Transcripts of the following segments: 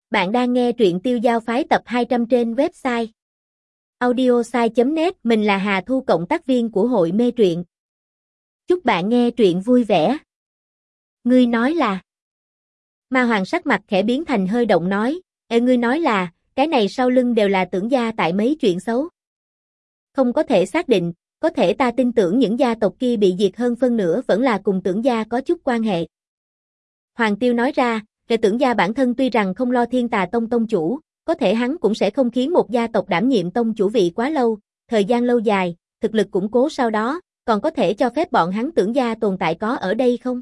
Bạn đang nghe truyện Tiêu Giao Phái tập 200 trên website audiosai.net. Mình là Hà Thu, cộng tác viên của hội mê truyện. Chúc bạn nghe truyện vui vẻ. Ngươi nói là... Ma Hoàng sắc mặt khẽ biến thành hơi động nói, ngươi nói là, cái này sau lưng đều là Tưởng gia tại mấy chuyện xấu. Không có thể xác định, có thể ta tin tưởng những gia tộc kia bị diệt hơn phân nửa vẫn là cùng Tưởng gia có chút quan hệ. Hoàng Tiêu nói ra, Tưởng gia bản thân tuy rằng không lo Thiên Tà Tông tông chủ, có thể hắn cũng sẽ không khiến một gia tộc đảm nhiệm tông chủ vị quá lâu, thời gian lâu dài, thực lực củng cố sau đó, còn có thể cho phép bọn hắn Tưởng gia tồn tại có ở đây không?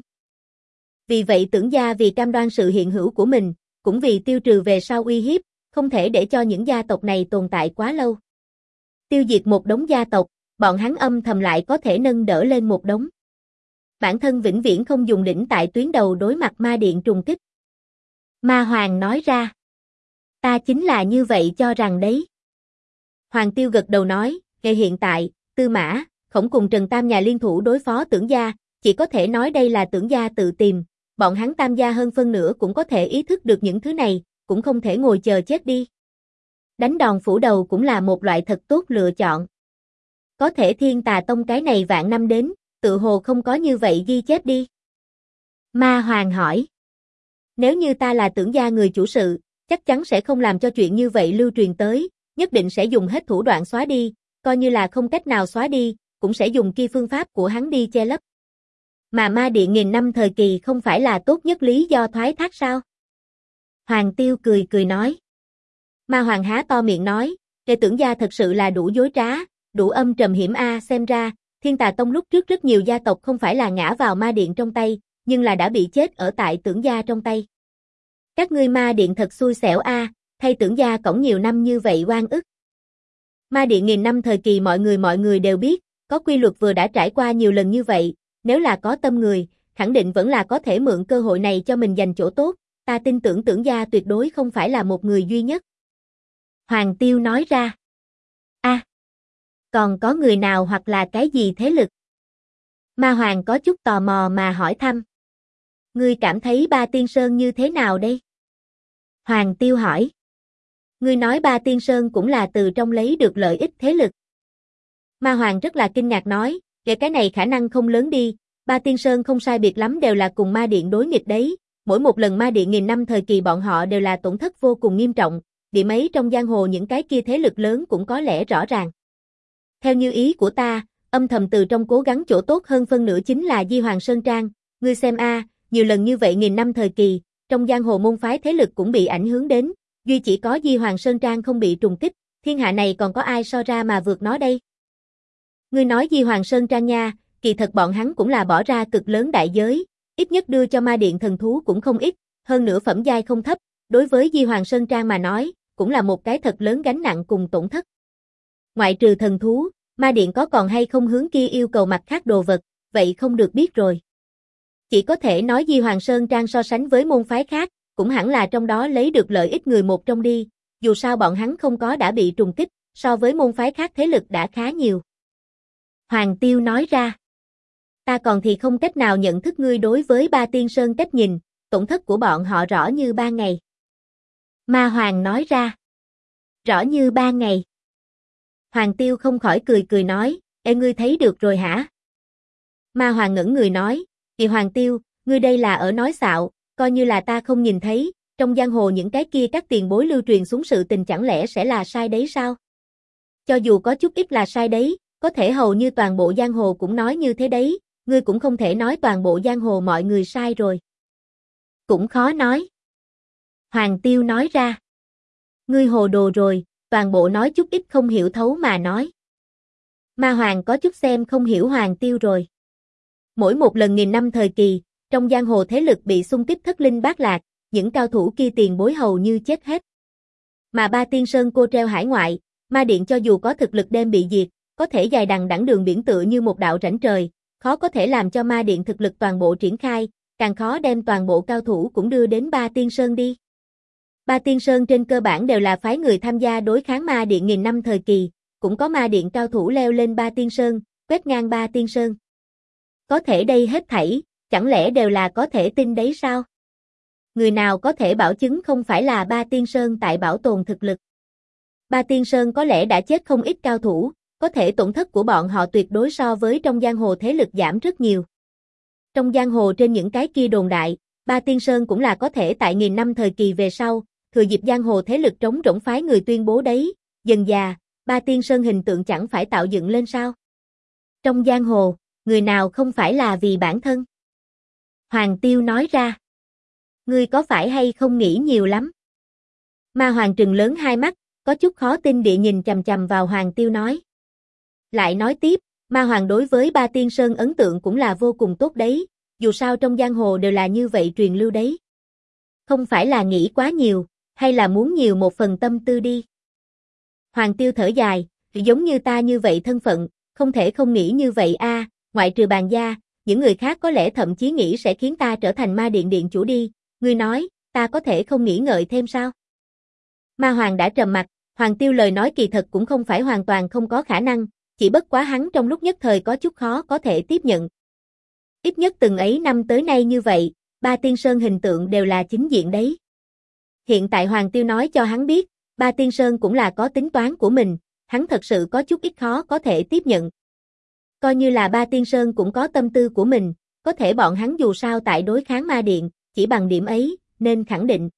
Vì vậy Tưởng gia vì cam đoan sự hiện hữu của mình, cũng vì tiêu trừ về sau uy hiếp, không thể để cho những gia tộc này tồn tại quá lâu. Tiêu diệt một đống gia tộc, bọn hắn âm thầm lại có thể nâng đỡ lên một đống. Bản thân vĩnh viễn không dùng đỉnh tại tuyến đầu đối mặt ma điện trùng kích. Ma Hoàng nói ra. Ta chính là như vậy cho rằng đấy. Hoàng Tiêu gật đầu nói, ngay hiện tại, Tư Mã, Khổng cùng Trần Tam nhà liên thủ đối phó Tưởng gia, chỉ có thể nói đây là Tưởng gia tự tìm, bọn hắn Tam gia hơn phân nửa cũng có thể ý thức được những thứ này, cũng không thể ngồi chờ chết đi. Đánh đòn phủ đầu cũng là một loại thật tốt lựa chọn. Có thể Thiên Tà Tông cái này vạn năm đến, tự hồ không có như vậy ghi chép đi. Ma Hoàng hỏi. Nếu như ta là Tưởng gia người chủ sự, chắc chắn sẽ không làm cho chuyện như vậy lưu truyền tới, nhất định sẽ dùng hết thủ đoạn xóa đi, coi như là không cách nào xóa đi, cũng sẽ dùng kia phương pháp của hắn đi che lấp. Mà ma điện nghìn năm thời kỳ không phải là tốt nhất lý do thoái thác sao? Hoàng Tiêu cười cười nói. Ma Hoàng há to miệng nói, Tưởng gia thật sự là đủ dối trá, đủ âm trầm hiểm xem ra, Thiên Tà Tông lúc trước rất nhiều gia tộc không phải là ngã vào ma điện trong tay, nhưng là đã bị chết ở tại Tưởng gia trong tay. Các ngươi ma điện thật xui xẻo thay Tưởng gia cõng nhiều năm như vậy oan ức. Ma điện nghìn năm thời kỳ mọi người đều biết, có quy luật vừa đã trải qua nhiều lần như vậy, nếu là có tâm người, khẳng định vẫn là có thể mượn cơ hội này cho mình giành chỗ tốt, ta tin tưởng Tưởng gia tuyệt đối không phải là một người duy nhất. Hoàng Tiêu nói ra. Còn có người nào hoặc là cái gì thế lực? Ma Hoàng có chút tò mò mà hỏi thăm. Ngươi cảm thấy Ba Tiên Sơn như thế nào đây? Hoàng Tiêu hỏi. Ngươi nói Ba Tiên Sơn cũng là từ trong lấy được lợi ích thế lực. Ma Hoàng rất là kinh ngạc nói, cái này khả năng không lớn đi, Ba Tiên Sơn không sai biệt lắm đều là cùng ma điện đối nghịch đấy, mỗi một lần ma điện nghìn năm thời kỳ bọn họ đều là tổn thất vô cùng nghiêm trọng, điểm ấy trong giang hồ những cái kia thế lực lớn cũng có lẽ rõ ràng. Theo như ý của ta, âm thầm từ trong cố gắng chỗ tốt hơn phân nửa chính là Di Hoàng Sơn Trang, ngươi xem nhiều lần như vậy nghìn năm thời kỳ, trong giang hồ môn phái thế lực cũng bị ảnh hưởng đến, duy chỉ có Di Hoàng Sơn Trang không bị trùng kích, thiên hạ này còn có ai so ra mà vượt nó đây? Ngươi nói Di Hoàng Sơn Trang nha, kỳ thật bọn hắn cũng là bỏ ra cực lớn đại giới, ít nhất đưa cho ma điện thần thú cũng không ít, hơn nữa phẩm giai không thấp, đối với Di Hoàng Sơn Trang mà nói, cũng là một cái thật lớn gánh nặng cùng tổn thất. Ngoại trừ thần thú, ma điện có còn hay không hướng kia yêu cầu mặt khác đồ vật, vậy không được biết rồi. Chỉ có thể nói Di Hoàng Sơn Trang so sánh với môn phái khác, cũng hẳn là trong đó lấy được lợi ích người một trong đi, dù sao bọn hắn không có đã bị trùng kích, so với môn phái khác thế lực đã khá nhiều. Hoàng Tiêu nói ra. Ta còn thì không cách nào nhận thức ngươi đối với Ba Tiên Sơn cách nhìn, tổn thất của bọn họ rõ như ban ngày. Ma Hoàng nói ra. Rõ như ban ngày. Hoàng Tiêu không khỏi cười nói, ngươi thấy được rồi hả? Ma Hoàng ngẩn người nói, Hoàng Tiêu, ngươi đây là ở nói xạo, coi như là ta không nhìn thấy, trong giang hồ những cái kia các tiền bối lưu truyền xuống sự tình chẳng lẽ sẽ là sai đấy sao? Cho dù có chút ít là sai đấy, có thể hầu như toàn bộ giang hồ cũng nói như thế đấy, ngươi cũng không thể nói toàn bộ giang hồ mọi người sai rồi. Cũng khó nói. Hoàng Tiêu nói ra. Ngươi hồ đồ rồi, toàn bộ nói chút ít không hiểu thấu mà nói. Ma Hoàng có chút xem không hiểu Hoàng Tiêu rồi. Mỗi một lần nghìn năm thời kỳ, trong giang hồ thế lực bị xung kích thất linh bát lạc, những cao thủ kia tiền bối hầu như chết hết. Mà Ba Tiên Sơn cô treo hải ngoại, ma điện cho dù có thực lực đem bị diệt, có thể dài đằng đẵng đường biển tựa như một đạo rãnh trời, khó có thể làm cho ma điện thực lực toàn bộ triển khai, càng khó đem toàn bộ cao thủ cũng đưa đến Ba Tiên Sơn đi. Ba Tiên Sơn trên cơ bản đều là phái người tham gia đối kháng ma điện nghìn năm thời kỳ, cũng có ma điện cao thủ leo lên Ba Tiên Sơn, quét ngang Ba Tiên Sơn. Có thể đây hết thảy, chẳng lẽ đều là có thể tin đấy sao? người nào có thể bảo chứng không phải là Ba Tiên Sơn tại bảo tồn thực lực. Ba Tiên Sơn có lẽ đã chết không ít cao thủ, có thể tổn thất của bọn họ tuyệt đối so với trong giang hồ thế lực giảm rất nhiều. Trong giang hồ trên những cái kia đồn đại, Ba Tiên Sơn cũng là có thể tại nghìn năm thời kỳ về sau, thừa dịp giang hồ thế lực trống rỗng phái người tuyên bố đấy, dần già, Ba Tiên Sơn hình tượng chẳng phải tạo dựng lên sao? Trong giang hồ, người nào không phải là vì bản thân? Hoàng Tiêu nói ra. Ngươi có phải hay không nghĩ nhiều lắm? Ma Hoàng trừng lớn hai mắt, có chút khó tin địa nhìn chằm chằm vào Hoàng Tiêu nói. Lại nói tiếp, Ma Hoàng đối với Ba Tiên Sơn ấn tượng cũng là vô cùng tốt đấy, dù sao trong giang hồ đều là như vậy truyền lưu đấy. Không phải là nghĩ quá nhiều, hay là muốn nhiều một phần tâm tư đi. Hoàng Tiêu thở dài, giống như ta như vậy thân phận, không thể không nghĩ như vậy a, ngoại trừ Bàn gia, những người khác có lẽ thậm chí nghĩ sẽ khiến ta trở thành Ma Điện điện chủ đi, ngươi nói, ta có thể không nghĩ ngợi thêm sao? Ma Hoàng đã trầm mặc, Hoàng Tiêu lời nói kỳ thật cũng không phải hoàn toàn không có khả năng, chỉ bất quá hắn trong lúc nhất thời có chút khó có thể tiếp nhận. Ít nhất từng ấy năm tới nay như vậy, Ba Tiên Sơn hình tượng đều là chính diện đấy. Hiện tại Hoàng Tiêu nói cho hắn biết, Ba Tiên Sơn cũng là có tính toán của mình, hắn thật sự có chút ít khó có thể tiếp nhận. Coi như là Ba Tiên Sơn cũng có tâm tư của mình, có thể bọn hắn dù sao tại đối kháng Ma Điện, chỉ bằng điểm ấy, nên khẳng định.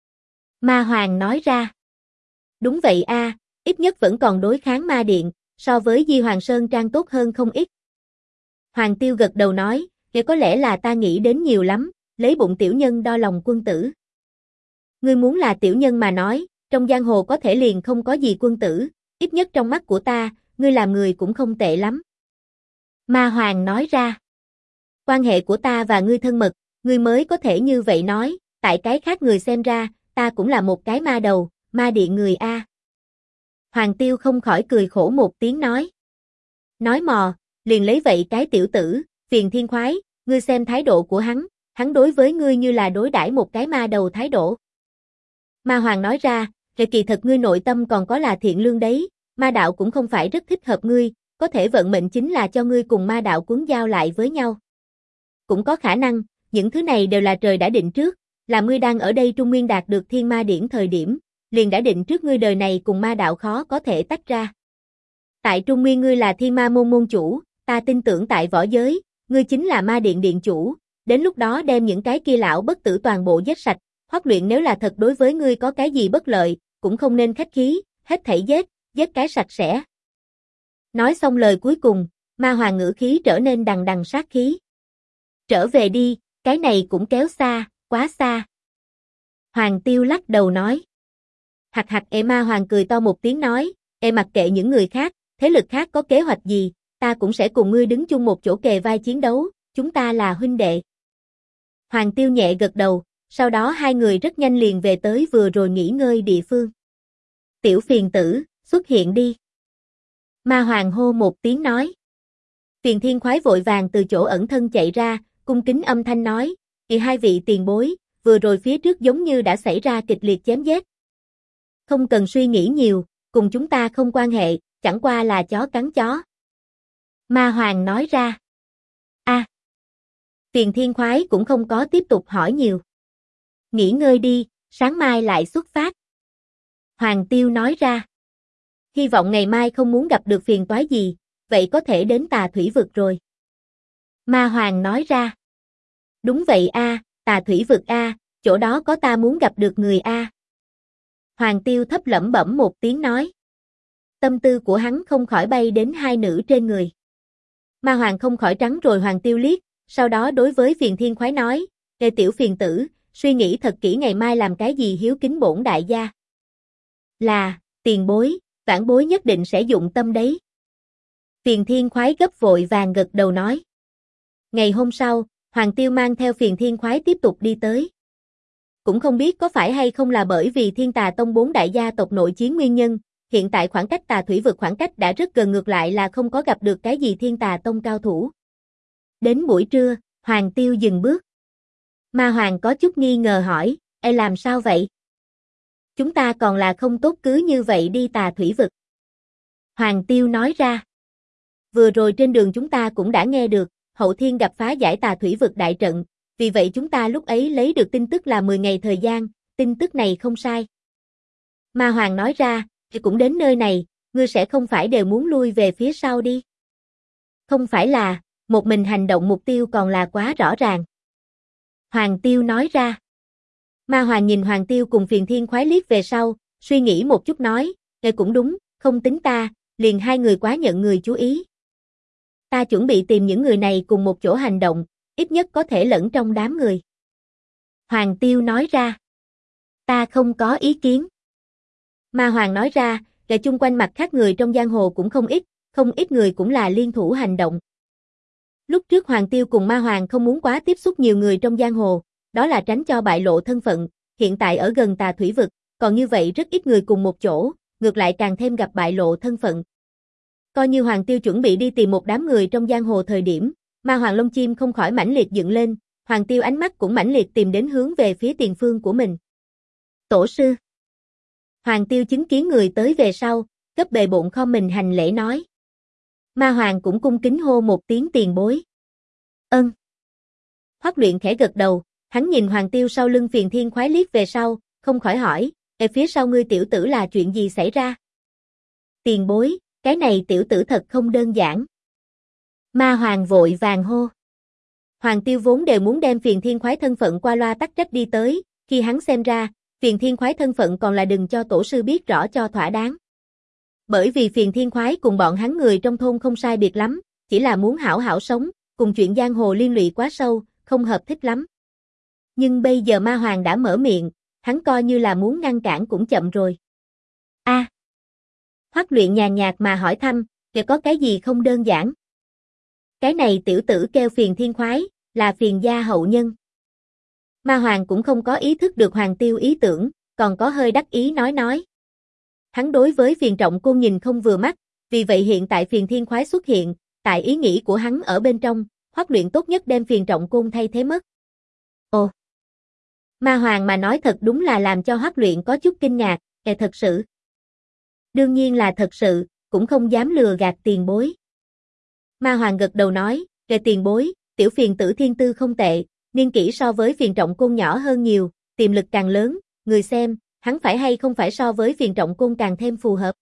Ma Hoàng nói ra. Đúng vậy a, ít nhất vẫn còn đối kháng Ma Điện, so với Di Hoàng Sơn Trang tốt hơn không ít. Hoàng Tiêu gật đầu nói, vậy có lẽ là ta nghĩ đến nhiều lắm, lấy bụng tiểu nhân đo lòng quân tử. Ngươi muốn là tiểu nhân mà nói, trong giang hồ có thể liền không có gì quân tử, ít nhất trong mắt của ta, ngươi làm người cũng không tệ lắm. Ma Hoàng nói ra. Quan hệ của ta và ngươi thân mật, ngươi mới có thể như vậy nói, tại cái khác người xem ra, ta cũng là một cái ma đầu, Ma Điện người a. Hoàng Tiêu không khỏi cười khổ một tiếng nói. Nói mò, liền lấy vậy cái tiểu tử, Phiền Thiên Khoái, ngươi xem thái độ của hắn đối với ngươi như là đối đãi một cái ma đầu thái độ. Ma Hoàng nói ra, về kỳ thật ngươi nội tâm còn có là thiện lương đấy, ma đạo cũng không phải rất thích hợp ngươi, có thể vận mệnh chính là cho ngươi cùng ma đạo cuốn giao lại với nhau. Cũng có khả năng, những thứ này đều là trời đã định trước, là ngươi đang ở đây Trung Nguyên đạt được Thiên Ma Điển thời điểm, liền đã định trước ngươi đời này cùng ma đạo khó có thể tách ra. Tại Trung Nguyên ngươi là Thiên Ma môn môn chủ, ta tin tưởng tại võ giới, ngươi chính là Ma Điện điện chủ, đến lúc đó đem những cái kia lão bất tử toàn bộ giết sạch, Hoắc Luyện nếu là thật đối với ngươi có cái gì bất lợi, cũng không nên khách khí, hết thảy giết cái sạch sẽ. Nói xong lời cuối cùng, Ma Hoàng ngữ khí trở nên đằng đằng sát khí. Trở về đi, cái này cũng kéo xa, quá xa. Hoàng Tiêu lắc đầu nói. Hạc hạc Ma Hoàng cười to một tiếng nói, mặc kệ những người khác, thế lực khác có kế hoạch gì, ta cũng sẽ cùng ngươi đứng chung một chỗ kề vai chiến đấu, chúng ta là huynh đệ. Hoàng Tiêu nhẹ gật đầu, sau đó hai người rất nhanh liền về tới vừa rồi nghỉ ngơi địa phương. Tiểu phiền tử, xuất hiện đi. Ma Hoàng hô một tiếng nói. Phiền Thiên Khoái vội vàng từ chỗ ẩn thân chạy ra, cung kính âm thanh nói, hai vị tiền bối, vừa rồi phía trước giống như đã xảy ra kịch liệt chém giết. Không cần suy nghĩ nhiều, cùng chúng ta không quan hệ, chẳng qua là chó cắn chó. Ma Hoàng nói ra. Phiền Thiên Khoái cũng không có tiếp tục hỏi nhiều. Nghỉ ngơi đi, sáng mai lại xuất phát. Hoàng Tiêu nói ra. Hy vọng ngày mai không muốn gặp được phiền toái gì, vậy có thể đến Tà Thủy Vực rồi. Ma Hoàng nói ra. Đúng vậy a, Tà Thủy Vực a, chỗ đó có ta muốn gặp được người a. Hoàng Tiêu thấp lẩm bẩm một tiếng nói. Tâm tư của hắn không khỏi bay đến hai nữ trên người. Ma Hoàng không khỏi trắng rồi Hoàng Tiêu liếc, sau đó đối với Phiền Thiên Khoái nói, tiểu phiền tử, suy nghĩ thật kỹ ngày mai làm cái gì hiếu kính bổn đại gia. Là, tiền bối, vãn bối nhất định sẽ dụng tâm đấy. Phiền Thiên Khoái gấp vội vàng gật đầu nói. Ngày hôm sau, Hoàng Tiêu mang theo Phiền Thiên Khoái tiếp tục đi tới. Cũng không biết có phải hay không là bởi vì Thiên Tà Tông 4 đại gia tộc nội chiến nguyên nhân, hiện tại khoảng cách Tà Thủy Vực khoảng cách đã rất gần, ngược lại là không có gặp được cái gì Thiên Tà Tông cao thủ. Đến buổi trưa, Hoàng Tiêu dừng bước. Ma Hoàng có chút nghi ngờ hỏi, làm sao vậy? Chúng ta còn là không tốt cứ như vậy đi Tà Thủy Vực. Hoàng Tiêu nói ra. Vừa rồi trên đường chúng ta cũng đã nghe được, Hậu Thiên gặp phá giải Tà Thủy Vực đại trận, vì vậy chúng ta lúc ấy lấy được tin tức là 10 ngày thời gian, tin tức này không sai. Ma Hoàng nói ra, thì cũng đến nơi này, ngươi sẽ không phải đều muốn lui về phía sau đi. Không phải là, một mình hành động mục tiêu còn là quá rõ ràng. Hoàng Tiêu nói ra. Ma Hoàng nhìn Hoàng Tiêu cùng Phiền Thiên Khoái liếc về sau, suy nghĩ một chút nói, nghe cũng đúng, không tính ta, liền hai người quá nhận người chú ý. Ta chuẩn bị tìm những người này cùng một chỗ hành động, ít nhất có thể lẫn trong đám người. Hoàng Tiêu nói ra. Ta không có ý kiến. Ma Hoàng nói ra, kể chung quanh mặt khác người trong giang hồ cũng không ít người cũng là liên thủ hành động. Lúc trước Hoàng Tiêu cùng Ma Hoàng không muốn quá tiếp xúc nhiều người trong giang hồ, đó là tránh cho bại lộ thân phận, hiện tại ở gần Tà Thủy Vực, còn như vậy rất ít người cùng một chỗ, ngược lại càng thêm gặp bại lộ thân phận. Coi như Hoàng Tiêu chuẩn bị đi tìm một đám người trong giang hồ thời điểm, Ma Hoàng lông chim không khỏi mãnh liệt dựng lên, Hoàng Tiêu ánh mắt cũng mãnh liệt tìm đến hướng về phía tiền phương của mình. Tổ sư. Hoàng Tiêu chứng kiến người tới về sau, cấp bề bộn khom mình hành lễ nói. Ma Hoàng cũng cung kính hô một tiếng tiền bối. Ân. Hoắc Luyện khẽ gật đầu, hắn nhìn Hoàng Tiêu sau lưng Phiền Thiên Khoái liếc về sau, không khỏi hỏi, phía sau ngươi tiểu tử là chuyện gì xảy ra? Tiền bối, cái này tiểu tử thật không đơn giản. Ma Hoàng vội vàng hô. Hoàng Tiêu vốn đều muốn đem Phiền Thiên Khoái thân phận qua loa tắc trách đi tới, khi hắn xem ra, Phiền Thiên Khoái thân phận còn là đừng cho tổ sư biết rõ cho thỏa đáng. Bởi vì Phiền Thiên Khoái cùng bọn hắn người trong thôn không sai biệt lắm, chỉ là muốn hảo hảo sống, cùng chuyện giang hồ liên lụy quá sâu, không hợp thích lắm. Nhưng bây giờ Ma Hoàng đã mở miệng, hắn coi như là muốn ngăn cản cũng chậm rồi. A. Hoắc Luyện nhàn nhạt mà hỏi thăm, kìa có cái gì không đơn giản? Cái này tiểu tử kêu Phiền Thiên Khoái, là Phiền gia hậu nhân. Ma Hoàng cũng không có ý thức được Hoàng Tiêu ý tưởng, còn có hơi đắc ý nói. Hắn đối với Phiền Trọng Côn nhìn không vừa mắt, vì vậy hiện tại Phiền Thiên Khoái xuất hiện, tại ý nghĩ của hắn ở bên trong, Hoắc Luyện tốt nhất đem Phiền Trọng Côn thay thế mất. Ồ! Ma Hoàng mà nói thật đúng là làm cho Hoắc Luyện có chút kinh ngạc, thật sự. Đương nhiên là thật sự, cũng không dám lừa gạt tiền bối. Ma Hoàng gật đầu nói, tiền bối, tiểu Phiền tử thiên tư không tệ, niên kỷ so với Phiền Trọng Côn nhỏ hơn nhiều, tiềm lực càng lớn, người xem, hắn phải hay không phải so với Phiền Trọng Côn càng thêm phù hợp.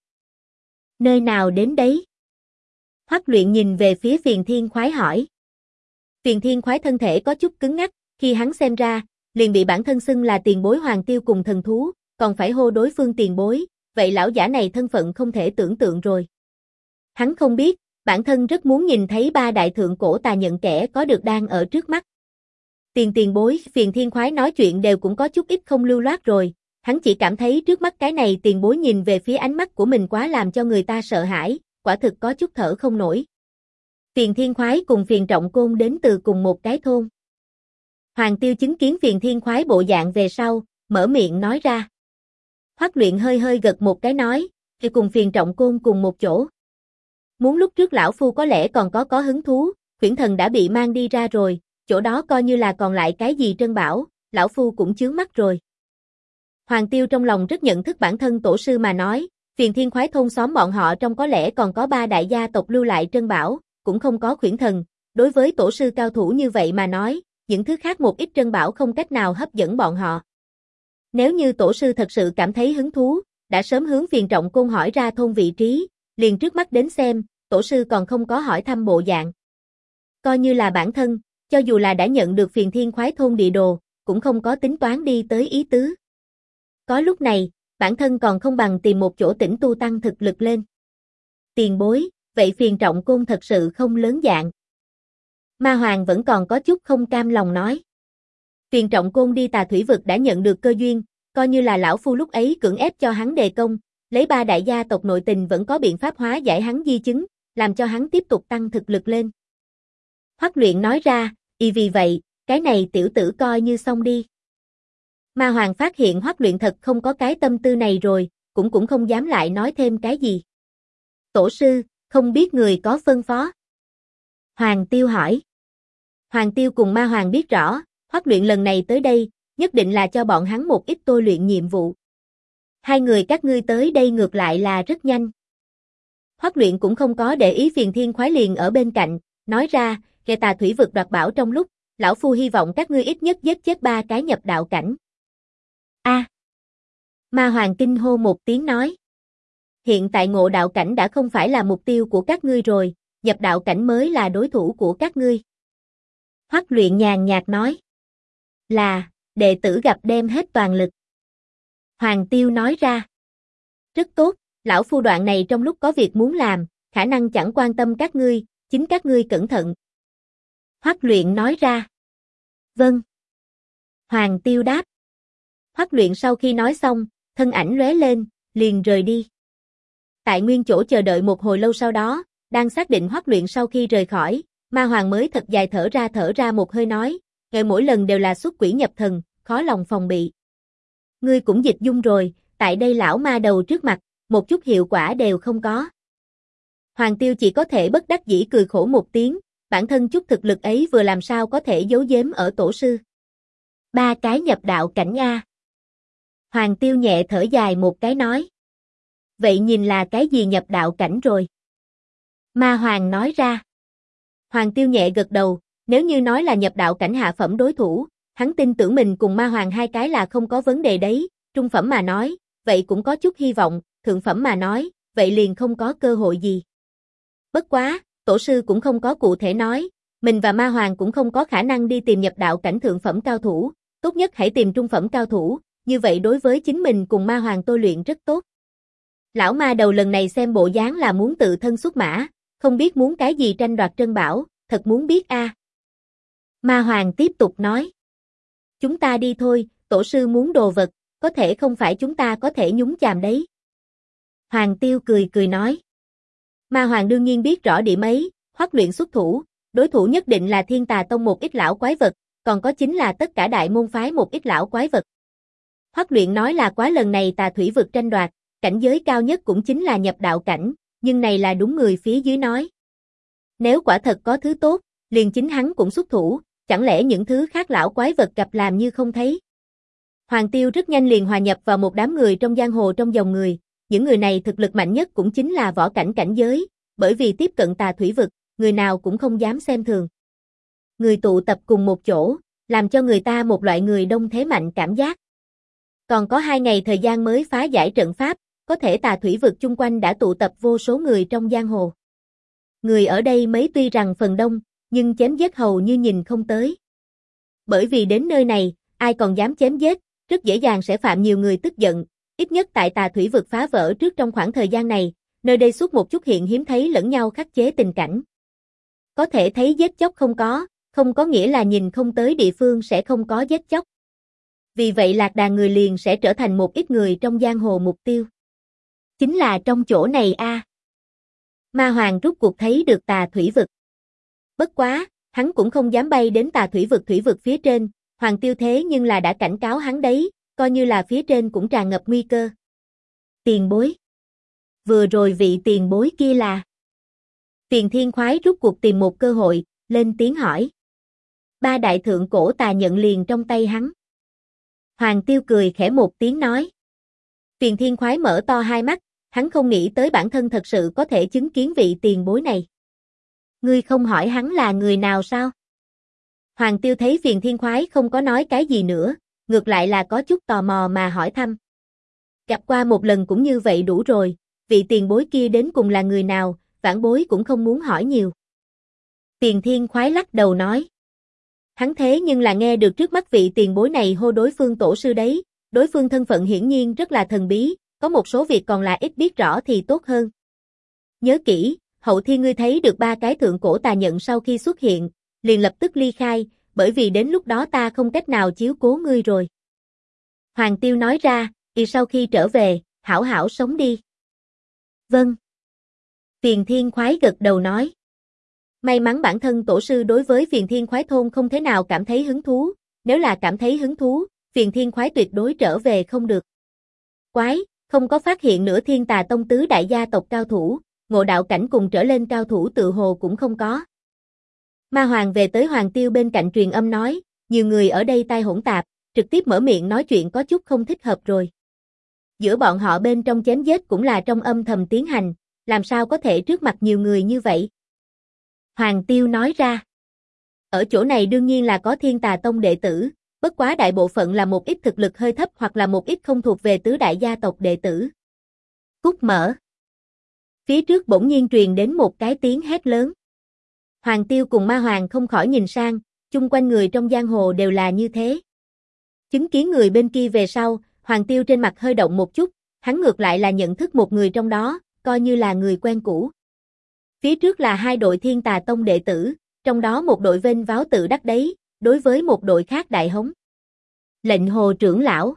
Nơi nào đến đấy? Hoắc Luyện nhìn về phía Phiền Thiên Khoái hỏi. Phiền Thiên Khoái thân thể có chút cứng ngắc, khi hắn xem ra, liền bị bản thân xưng là tiền bối Hoàng Tiêu cùng thần thú, còn phải hô đối phương tiền bối, vậy lão giả này thân phận không thể tưởng tượng rồi. Hắn không biết, bản thân rất muốn nhìn thấy ba đại thượng cổ tà nhận kẻ có được đang ở trước mắt. Tiền bối, Phiền Thiên Khoái nói chuyện đều cũng có chút ít không lưu loát rồi, hắn chỉ cảm thấy trước mắt cái này tiền bối nhìn về phía ánh mắt của mình quá làm cho người ta sợ hãi, quả thực có chút thở không nổi. Phiền Thiên Khoái cùng Phiền Trọng Côn đến từ cùng một cái thôn. Hoàng Tiêu chứng kiến Phiền Thiên Khoái bộ dạng về sau, mở miệng nói ra. Hoắc Luyện hơi gật một cái nói, thì cùng Phiền Trọng Côn cùng một chỗ. Muốn lúc trước lão phu có lẽ còn có hứng thú, Khuyển Thần đã bị mang đi ra rồi, chỗ đó coi như là còn lại cái gì trân bảo, lão phu cũng chướng mắt rồi. Hoàng Tiêu trong lòng rất nhận thức bản thân tổ sư mà nói, Phiền Thiên Khoái thôn xóm bọn họ trong có lẽ còn có ba đại gia tộc lưu lại trân bảo, cũng không có Khuyển Thần, đối với tổ sư cao thủ như vậy mà nói, những thứ khác một ít trân bảo không cách nào hấp dẫn bọn họ. Nếu như tổ sư thật sự cảm thấy hứng thú, đã sớm hướng Phiền Trọng Côn hỏi ra thôn vị trí, liền trước mắt đến xem, tổ sư còn không có hỏi thăm bộ dạng. Coi như là bản thân, cho dù là đã nhận được Phiền Thiên Khoái thôn địa đồ, cũng không có tính toán đi tới ý tứ. Có lúc này, bản thân còn không bằng tìm một chỗ tĩnh tu tăng thực lực lên. Tiền bối, vậy Phiền Trọng Côn thật sự không lớn dạng. Ma Hoàng vẫn còn có chút không cam lòng nói. Phiền Trọng Côn đi Tà Thủy Vực đã nhận được cơ duyên, coi như là lão phu lúc ấy cưỡng ép cho hắn đề công, lấy ba đại gia tộc nội tình vẫn có biện pháp hóa giải hắn di chứng, làm cho hắn tiếp tục tăng thực lực lên. Hoắc Luyện nói ra, vì vậy, cái này tiểu tử coi như xong đi. Ma Hoàng phát hiện Hoắc Luyện thật không có cái tâm tư này rồi, cũng không dám lại nói thêm cái gì. Tổ sư, không biết người có phân phó. Hoàng Tiêu hỏi. Hoàng Tiêu cùng Ma Hoàng biết rõ, Hoắc Luyện lần này tới đây, nhất định là cho bọn hắn một ít tôi luyện nhiệm vụ. Hai người các ngươi tới đây ngược lại là rất nhanh. Hoắc Luyện cũng không có để ý Phiền Thiên Khoái liền ở bên cạnh, nói ra, kẻ Tà Thủy Vực đoạt bảo trong lúc, lão phu hy vọng các ngươi ít nhất giết chết 3 cái nhập đạo cảnh. A. Ma Hoàng kinh hô một tiếng nói. Hiện tại ngộ đạo cảnh đã không phải là mục tiêu của các ngươi rồi, nhập đạo cảnh mới là đối thủ của các ngươi. Hoắc Luyện nhàn nhạt nói. Là, đệ tử gặp đem hết toàn lực. Hoàng Tiêu nói ra. Rất tốt, lão phu đoạn này trong lúc có việc muốn làm, khả năng chẳng quan tâm các ngươi, chính các ngươi cẩn thận. Hoắc Luyện nói ra. Vâng. Hoàng Tiêu đáp. Hoắc Luyện sau khi nói xong, thân ảnh lóe lên, liền rời đi. Tại nguyên chỗ chờ đợi một hồi lâu sau đó, đang xác định Hoắc Luyện sau khi rời khỏi, Ma Hoàng mới thật dài thở ra một hơi nói, ngài mỗi lần đều là xuất quỷ nhập thần, khó lòng phòng bị. Ngươi cũng dịch dung rồi, tại đây lão ma đầu trước mặt, một chút hiệu quả đều không có. Hoàng Tiêu chỉ có thể bất đắc dĩ cười khổ một tiếng, bản thân chút thực lực ấy vừa làm sao có thể giấu giếm ở tổ sư. 3 cái nhập đạo cảnh A. Hoàng Tiêu nhẹ thở dài một cái nói. Vậy nhìn là cái gì nhập đạo cảnh rồi? Ma Hoàng nói ra. Hoàng Tiêu nhẹ gật đầu, nếu như nói là nhập đạo cảnh hạ phẩm đối thủ, hắn tin tưởng mình cùng Ma Hoàng 2 cái là không có vấn đề đấy, trung phẩm mà nói, vậy cũng có chút hy vọng, thượng phẩm mà nói, vậy liền không có cơ hội gì. Bất quá, tổ sư cũng không có cụ thể nói, mình và Ma Hoàng cũng không có khả năng đi tìm nhập đạo cảnh thượng phẩm cao thủ, tốt nhất hãy tìm trung phẩm cao thủ, như vậy đối với chính mình cùng Ma Hoàng tôi luyện rất tốt. Lão ma đầu lần này xem bộ dáng là muốn tự thân xuất mã, không biết muốn cái gì tranh đoạt trân bảo, thật muốn biết a. Ma Hoàng tiếp tục nói. Chúng ta đi thôi, tổ sư muốn đồ vật, có thể không phải chúng ta có thể nhúng chàm đấy. Hoàng Tiêu cười nói. Ma Hoàng đương nhiên biết rõ điểm ấy, Hoắc Luyện xuất thủ, đối thủ nhất định là Thiên Tà Tông một ít lão quái vật, còn có chính là tất cả đại môn phái một ít lão quái vật. Hoắc Luyện nói là quá lần này Tà Thủy vực tranh đoạt, cảnh giới cao nhất cũng chính là nhập đạo cảnh, nhưng này là đúng người phía dưới nói. Nếu quả thật có thứ tốt, liền chính hắn cũng xuất thủ, chẳng lẽ những thứ khác lão quái vật gặp làm như không thấy. Hoàng Tiêu rất nhanh liền hòa nhập vào một đám người trong giang hồ trong dòng người, những người này thực lực mạnh nhất cũng chính là võ cảnh cảnh giới, bởi vì tiếp cận Tà Thủy vực, người nào cũng không dám xem thường. Người tụ tập cùng một chỗ, làm cho người ta một loại người đông thế mạnh cảm giác. Còn có 2 ngày thời gian mới phá giải trận pháp, có thể Tà Thủy vực chung quanh đã tụ tập vô số người trong giang hồ. Người ở đây mấy tuy rằng phần đông, nhưng chém giết hầu như nhìn không tới. Bởi vì đến nơi này, ai còn dám chém giết, rất dễ dàng sẽ phạm nhiều người tức giận, ít nhất tại Tà Thủy vực phá vỡ trước trong khoảng thời gian này, nơi đây suốt một chút hiện hiếm thấy lẫn nhau khắc chế tình cảnh. Có thể thấy giết chóc không có nghĩa là nhìn không tới địa phương sẽ không có giết chóc. Vì vậy lạc đàn người liền sẽ trở thành một ít người trong giang hồ mục tiêu. Chính là trong chỗ này a. Ma Hoàng rút cuộc thấy được Tà Thủy vực. Bất quá, hắn cũng không dám bay đến Tà Thủy vực phía trên, Hoàng Tiêu thế nhưng là đã cảnh cáo hắn đấy, coi như là phía trên cũng tràn ngập nguy cơ. Tiền bối. Vừa rồi vị tiền bối kia là. Tiền Thiên Khoái rút cuộc tìm một cơ hội, lên tiếng hỏi. 3 đại thượng cổ tà nhận liền trong tay hắn. Hoàng Tiêu cười khẽ một tiếng nói. Tiền Thiên Khoái mở to hai mắt, hắn không nghĩ tới bản thân thật sự có thể chứng kiến vị tiền bối này. Ngươi không hỏi hắn là người nào sao? Hoàng Tiêu thấy Tiền Thiên Khoái không có nói cái gì nữa, ngược lại là có chút tò mò mà hỏi thăm. Gặp qua một lần cũng như vậy đủ rồi, vị tiền bối kia đến cùng là người nào, vãn bối cũng không muốn hỏi nhiều. Tiền Thiên Khoái lắc đầu nói. Hắn thế nhưng là nghe được trước mắt vị tiền bối này hô đối phương tổ sư đấy, đối phương thân phận hiển nhiên rất là thần bí, có một số việc còn là ít biết rõ thì tốt hơn. Nhớ kỹ, hậu thiên ngươi thấy được 3 cái thượng cổ tà nhận sau khi xuất hiện, liền lập tức ly khai, bởi vì đến lúc đó ta không cách nào chiếu cố ngươi rồi. Hoàng Tiêu nói ra, sau khi trở về, hảo hảo sống đi. Vâng. Tiền Thiên Khoái gật đầu nói. May mắn bản thân tổ sư đối với Tiền Thiên Khoái thôn không thế nào cảm thấy hứng thú, nếu là cảm thấy hứng thú, Tiền Thiên Khoái tuyệt đối trở về không được. Quái, không có phát hiện nửa Thiên Tà Tông tứ đại gia tộc cao thủ, ngộ đạo cảnh cùng trở lên cao thủ tự hồ cũng không có. Ma Hoàng về tới Hoàng Tiêu bên cạnh truyền âm nói, nhiều người ở đây tai hỗn tạp, trực tiếp mở miệng nói chuyện có chút không thích hợp rồi. Giữa bọn họ bên trong chém giết cũng là trong âm thầm tiến hành, làm sao có thể trước mặt nhiều người như vậy? Hoàng Tiêu nói ra. Ở chỗ này đương nhiên là có Thiên Tà Tông đệ tử, bất quá đại bộ phận là một ít thực lực hơi thấp hoặc là một ít không thuộc về tứ đại gia tộc đệ tử. Cút mở. Phía trước bỗng nhiên truyền đến một cái tiếng hét lớn. Hoàng Tiêu cùng Ma Hoàng không khỏi nhìn sang, chung quanh người trong giang hồ đều là như thế. Chứng kiến người bên kia về sau, Hoàng Tiêu trên mặt hơi động một chút, hắn ngược lại là nhận thức một người trong đó, coi như là người quen cũ. Phía trước là hai đội Thiên Tà Tông đệ tử, trong đó một đội vênh váo tự đắc đấy, đối với một đội khác đại hống. Lệnh Hồ trưởng lão.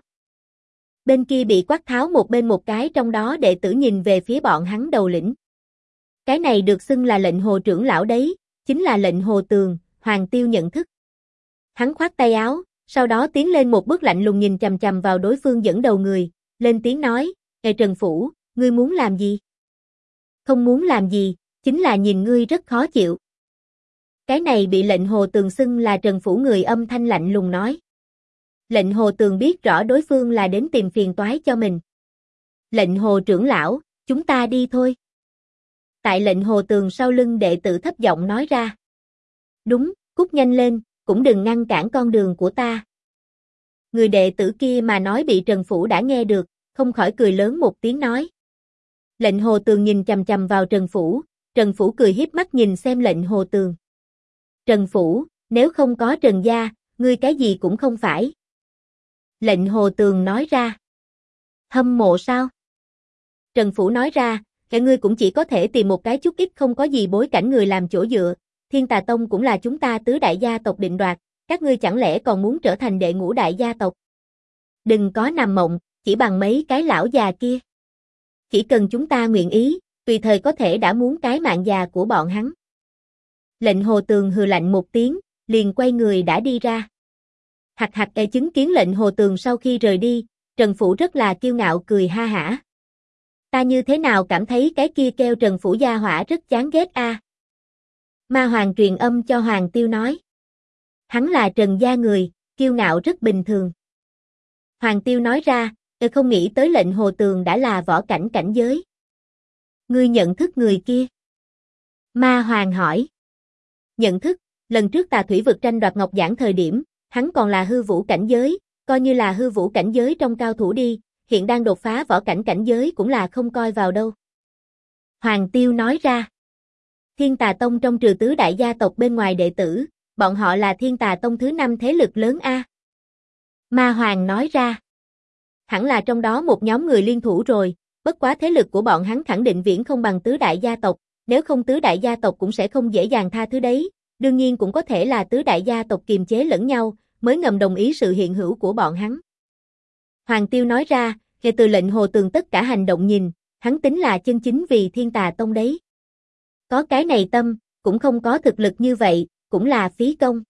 Bên kia bị quát tháo một bên một cái, trong đó đệ tử nhìn về phía bọn hắn đầu lĩnh. Cái này được xưng là Lệnh Hồ trưởng lão đấy, chính là Lệnh Hồ Tường, Hoàng Tiêu nhận thức. Hắn khoát tay áo, sau đó tiến lên một bước lạnh lùng nhìn chằm chằm vào đối phương dẫn đầu người, lên tiếng nói, "Ê Trần Phủ, ngươi muốn làm gì?" "Không muốn làm gì, chính là nhìn ngươi rất khó chịu." Cái này bị Lệnh Hồ Tường xưng là Trần Phủ người âm thanh lạnh lùng nói. Lệnh Hồ Tường biết rõ đối phương là đến tìm phiền toái cho mình. "Lệnh Hồ trưởng lão, chúng ta đi thôi." Tại Lệnh Hồ Tường sau lưng đệ tử thấp giọng nói ra. "Đúng, cút nhanh lên, cũng đừng ngăn cản con đường của ta." Người đệ tử kia mà nói bị Trần Phủ đã nghe được, không khỏi cười lớn một tiếng nói. Lệnh Hồ Tường nhìn chằm chằm vào Trần Phủ cười hiếp mắt nhìn xem Lệnh Hồ Tường. "Trần Phủ, nếu không có Trần gia, ngươi cái gì cũng không phải." Lệnh Hồ Tường nói ra. "Hâm mộ sao?" Trần Phủ nói ra, "Cả ngươi cũng chỉ có thể tìm một cái chút ít không có gì bối cảnh người làm chỗ dựa, Thiên Tà Tông cũng là chúng ta tứ đại gia tộc định đoạt, các ngươi chẳng lẽ còn muốn trở thành đệ ngũ đại gia tộc? Đừng có nằm mộng, chỉ bằng mấy cái lão già kia. Chỉ cần chúng ta nguyện ý, tùy thời có thể đã muốn cái mạng già của bọn hắn." Lệnh Hồ Tường hừ lạnh một tiếng, liền quay người đã đi ra. Hạc hạc e chứng kiến Lệnh Hồ Tường sau khi rời đi, Trần Phủ rất là kiêu ngạo cười ha hả. "Ta như thế nào cảm thấy cái kia kêu Trần Phủ gia hỏa rất chán ghét a." Ma Hoàng truyền âm cho Hoàng Tiêu nói. "Hắn là Trần gia người, kiêu ngạo rất bình thường." Hoàng Tiêu nói ra, không nghĩ tới Lệnh Hồ Tường đã là võ cảnh cảnh giới." "Ngươi nhận thức người kia?" Ma Hoàng hỏi. "Nhận thức, lần trước Tà Thủy vực tranh đoạt ngọc giản thời điểm, hắn còn là hư vũ cảnh giới, coi như là hư vũ cảnh giới trong cao thủ đi, hiện đang đột phá võ cảnh cảnh giới cũng là không coi vào đâu." Hoàng Tiêu nói ra. Thiên Tà Tông trong trừ tứ đại gia tộc bên ngoài đệ tử, bọn họ là Thiên Tà Tông thứ 5 thế lực lớn a. Ma Hoàng nói ra. Hẳn là trong đó một nhóm người liên thủ rồi, bất quá thế lực của bọn hắn khẳng định viễn không bằng tứ đại gia tộc, nếu không tứ đại gia tộc cũng sẽ không dễ dàng tha thứ đấy, đương nhiên cũng có thể là tứ đại gia tộc kiềm chế lẫn nhau, mới ngầm đồng ý sự hiện hữu của bọn hắn. Hoàng Tiêu nói ra, kể từ Lệnh Hồ Tường tất cả hành động nhìn, hắn tính là chân chính vì Thiên Tà Tông đấy. Có cái này tâm, cũng không có thực lực như vậy, cũng là phí công.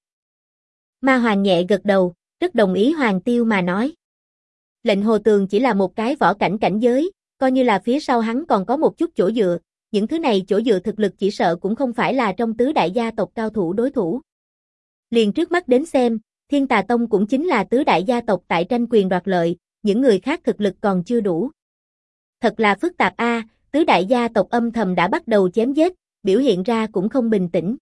Ma Hoàng nhẹ gật đầu, rất đồng ý Hoàng Tiêu mà nói. Lệnh Hồ Tường chỉ là một cái võ cảnh cảnh giới, coi như là phía sau hắn còn có một chút chỗ dựa, những thứ này chỗ dựa thực lực chỉ sợ cũng không phải là trong tứ đại gia tộc cao thủ đối thủ. Liền trước mắt đến xem, Thiên Tà Tông cũng chính là tứ đại gia tộc tại tranh quyền đoạt lợi, những người khác thực lực còn chưa đủ. Thật là phức tạp a, tứ đại gia tộc âm thầm đã bắt đầu chém giết, biểu hiện ra cũng không bình tĩnh.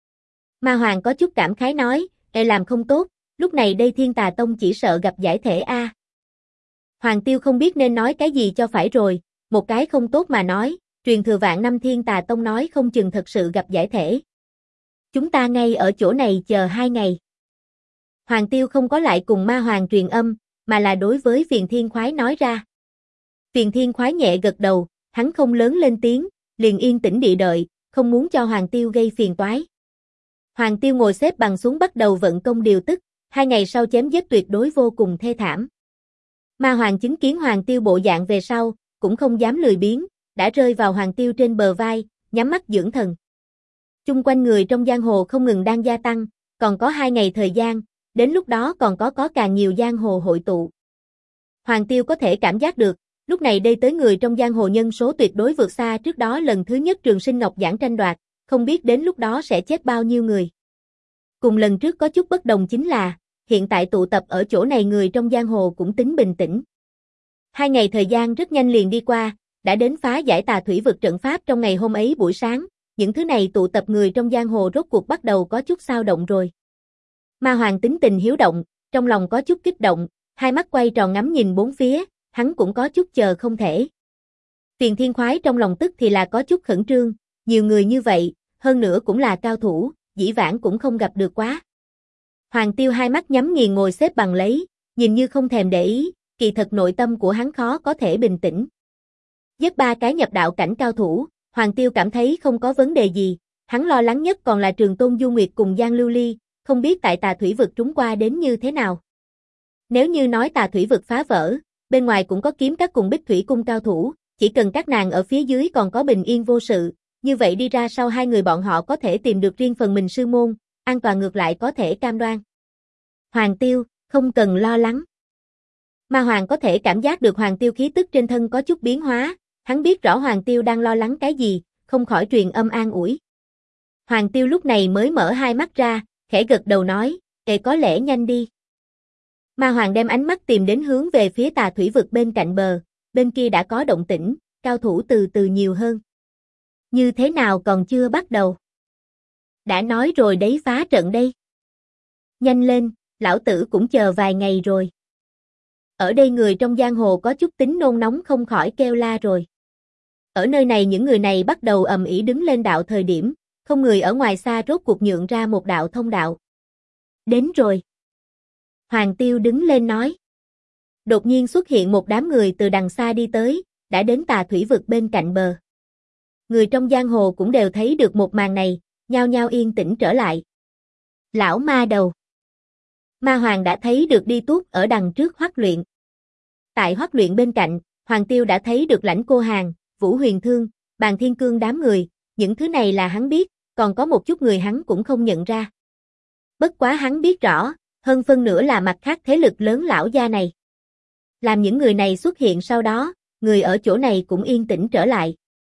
Ma Hoàng có chút cảm khái nói, làm không tốt, lúc này đây Thiên Tà Tông chỉ sợ gặp giải thể a. Hoàng Tiêu không biết nên nói cái gì cho phải rồi, một cái không tốt mà nói, truyền thừa vạn năm Thiên Tà Tông nói không chừng thật sự gặp giải thể. Chúng ta ngay ở chỗ này chờ 2 ngày. Hoàng Tiêu không có lại cùng Ma Hoàng truyền âm, mà là đối với Phiền Thiên Khoái nói ra. Phiền Thiên Khoái nhẹ gật đầu, hắn không lớn lên tiếng, liền yên tĩnh địa đợi, không muốn cho Hoàng Tiêu gây phiền toái. Hoàng Tiêu ngồi xếp bằng xuống bắt đầu vận công điều tức, 2 ngày sau chém giết tuyệt đối vô cùng thê thảm. Ma Hoàng chứng kiến Hoàng Tiêu bộ dạng về sau, cũng không dám lười biếng, đã rơi vào Hoàng Tiêu trên bờ vai, nhắm mắt dưỡng thần. Chung quanh người trong giang hồ không ngừng đang gia tăng, còn có 2 ngày thời gian, đến lúc đó còn có càng nhiều giang hồ hội tụ. Hoàng Tiêu có thể cảm giác được, lúc này đây tới người trong giang hồ nhân số tuyệt đối vượt xa trước đó lần thứ nhất Trường Sinh Ngọc Giản tranh đoạt, không biết đến lúc đó sẽ chết bao nhiêu người. Cùng lần trước có chút bất đồng chính là, hiện tại tụ tập ở chỗ này người trong giang hồ cũng tính bình tĩnh. 2 ngày thời gian rất nhanh liền đi qua, đã đến phá giải Tà Thủy vực trận pháp trong ngày hôm ấy buổi sáng, những thứ này tụ tập người trong giang hồ rốt cuộc bắt đầu có chút xao động rồi. Ma Hoàng tính tình hiếu động, trong lòng có chút kích động, hai mắt quay tròn ngắm nhìn bốn phía, hắn cũng có chút chờ không thể. Tiền Thiên Khoái trong lòng tức thì là có chút khẩn trương, nhiều người như vậy, hơn nữa cũng là cao thủ, dĩ vãng cũng không gặp được quá. Hoàng Tiêu hai mắt nhắm nghiền ngồi xếp bằng lấy, nhìn như không thèm để ý, kỳ thật nội tâm của hắn khó có thể bình tĩnh. Giết 3 cái nhập đạo cảnh cao thủ, Hoàng Tiêu cảm thấy không có vấn đề gì, hắn lo lắng nhất còn là Trường Tôn Du Nguyệt cùng Giang Lưu Ly, không biết tại Tà Thủy Vực trúng qua đến như thế nào. Nếu như nói Tà Thủy Vực phá vỡ, bên ngoài cũng có kiếm các cùng Bích Thủy Cung cao thủ, chỉ cần các nàng ở phía dưới còn có bình yên vô sự, như vậy đi ra sau hai người bọn họ có thể tìm được riêng phần mình sư môn, an toàn ngược lại có thể cam đoan. Hoàng Tiêu, không cần lo lắng. Ma Hoàng có thể cảm giác được Hoàng Tiêu khí tức trên thân có chút biến hóa, hắn biết rõ Hoàng Tiêu đang lo lắng cái gì, không khỏi truyền âm an ủi. Hoàng Tiêu lúc này mới mở hai mắt ra, khẽ gật đầu nói, có lẽ nhanh đi. Ma Hoàng đem ánh mắt tìm đến hướng về phía Tà Thủy Vực bên cạnh bờ, bên kia đã có động tĩnh, cao thủ từ từ nhiều hơn. Như thế nào còn chưa bắt đầu? Đã nói rồi đấy, phá trận đây. Nhanh lên, lão tử cũng chờ vài ngày rồi. Ở đây người trong giang hồ có chút tính nôn nóng không khỏi kêu la rồi. Ở nơi này những người này bắt đầu ầm ĩ đứng lên đạo thời điểm, không người ở ngoài xa rốt cuộc nhượng ra một đạo thông đạo. Đến rồi. Hoàng Tiêu đứng lên nói. Đột nhiên xuất hiện một đám người từ đằng xa đi tới, đã đến Tà Thủy Vực bên cạnh bờ. Người trong giang hồ cũng đều thấy được một màn này, nhao nhao yên tĩnh trở lại. Lão ma đầu. Ma Hoàng đã thấy được đi tuốt ở đằng trước Hoắc Luyện. Tại Hoắc Luyện bên cạnh, Hoàng Tiêu đã thấy được Lãnh Cô Hàn, Vũ Huyền Thương, Bàn Thiên Cương đám người, những thứ này là hắn biết, còn có một chút người hắn cũng không nhận ra. Bất quá hắn biết rõ, hơn phân nửa là mặt khác thế lực lớn lão gia này. Làm những người này xuất hiện sau đó, người ở chỗ này cũng yên tĩnh trở lại.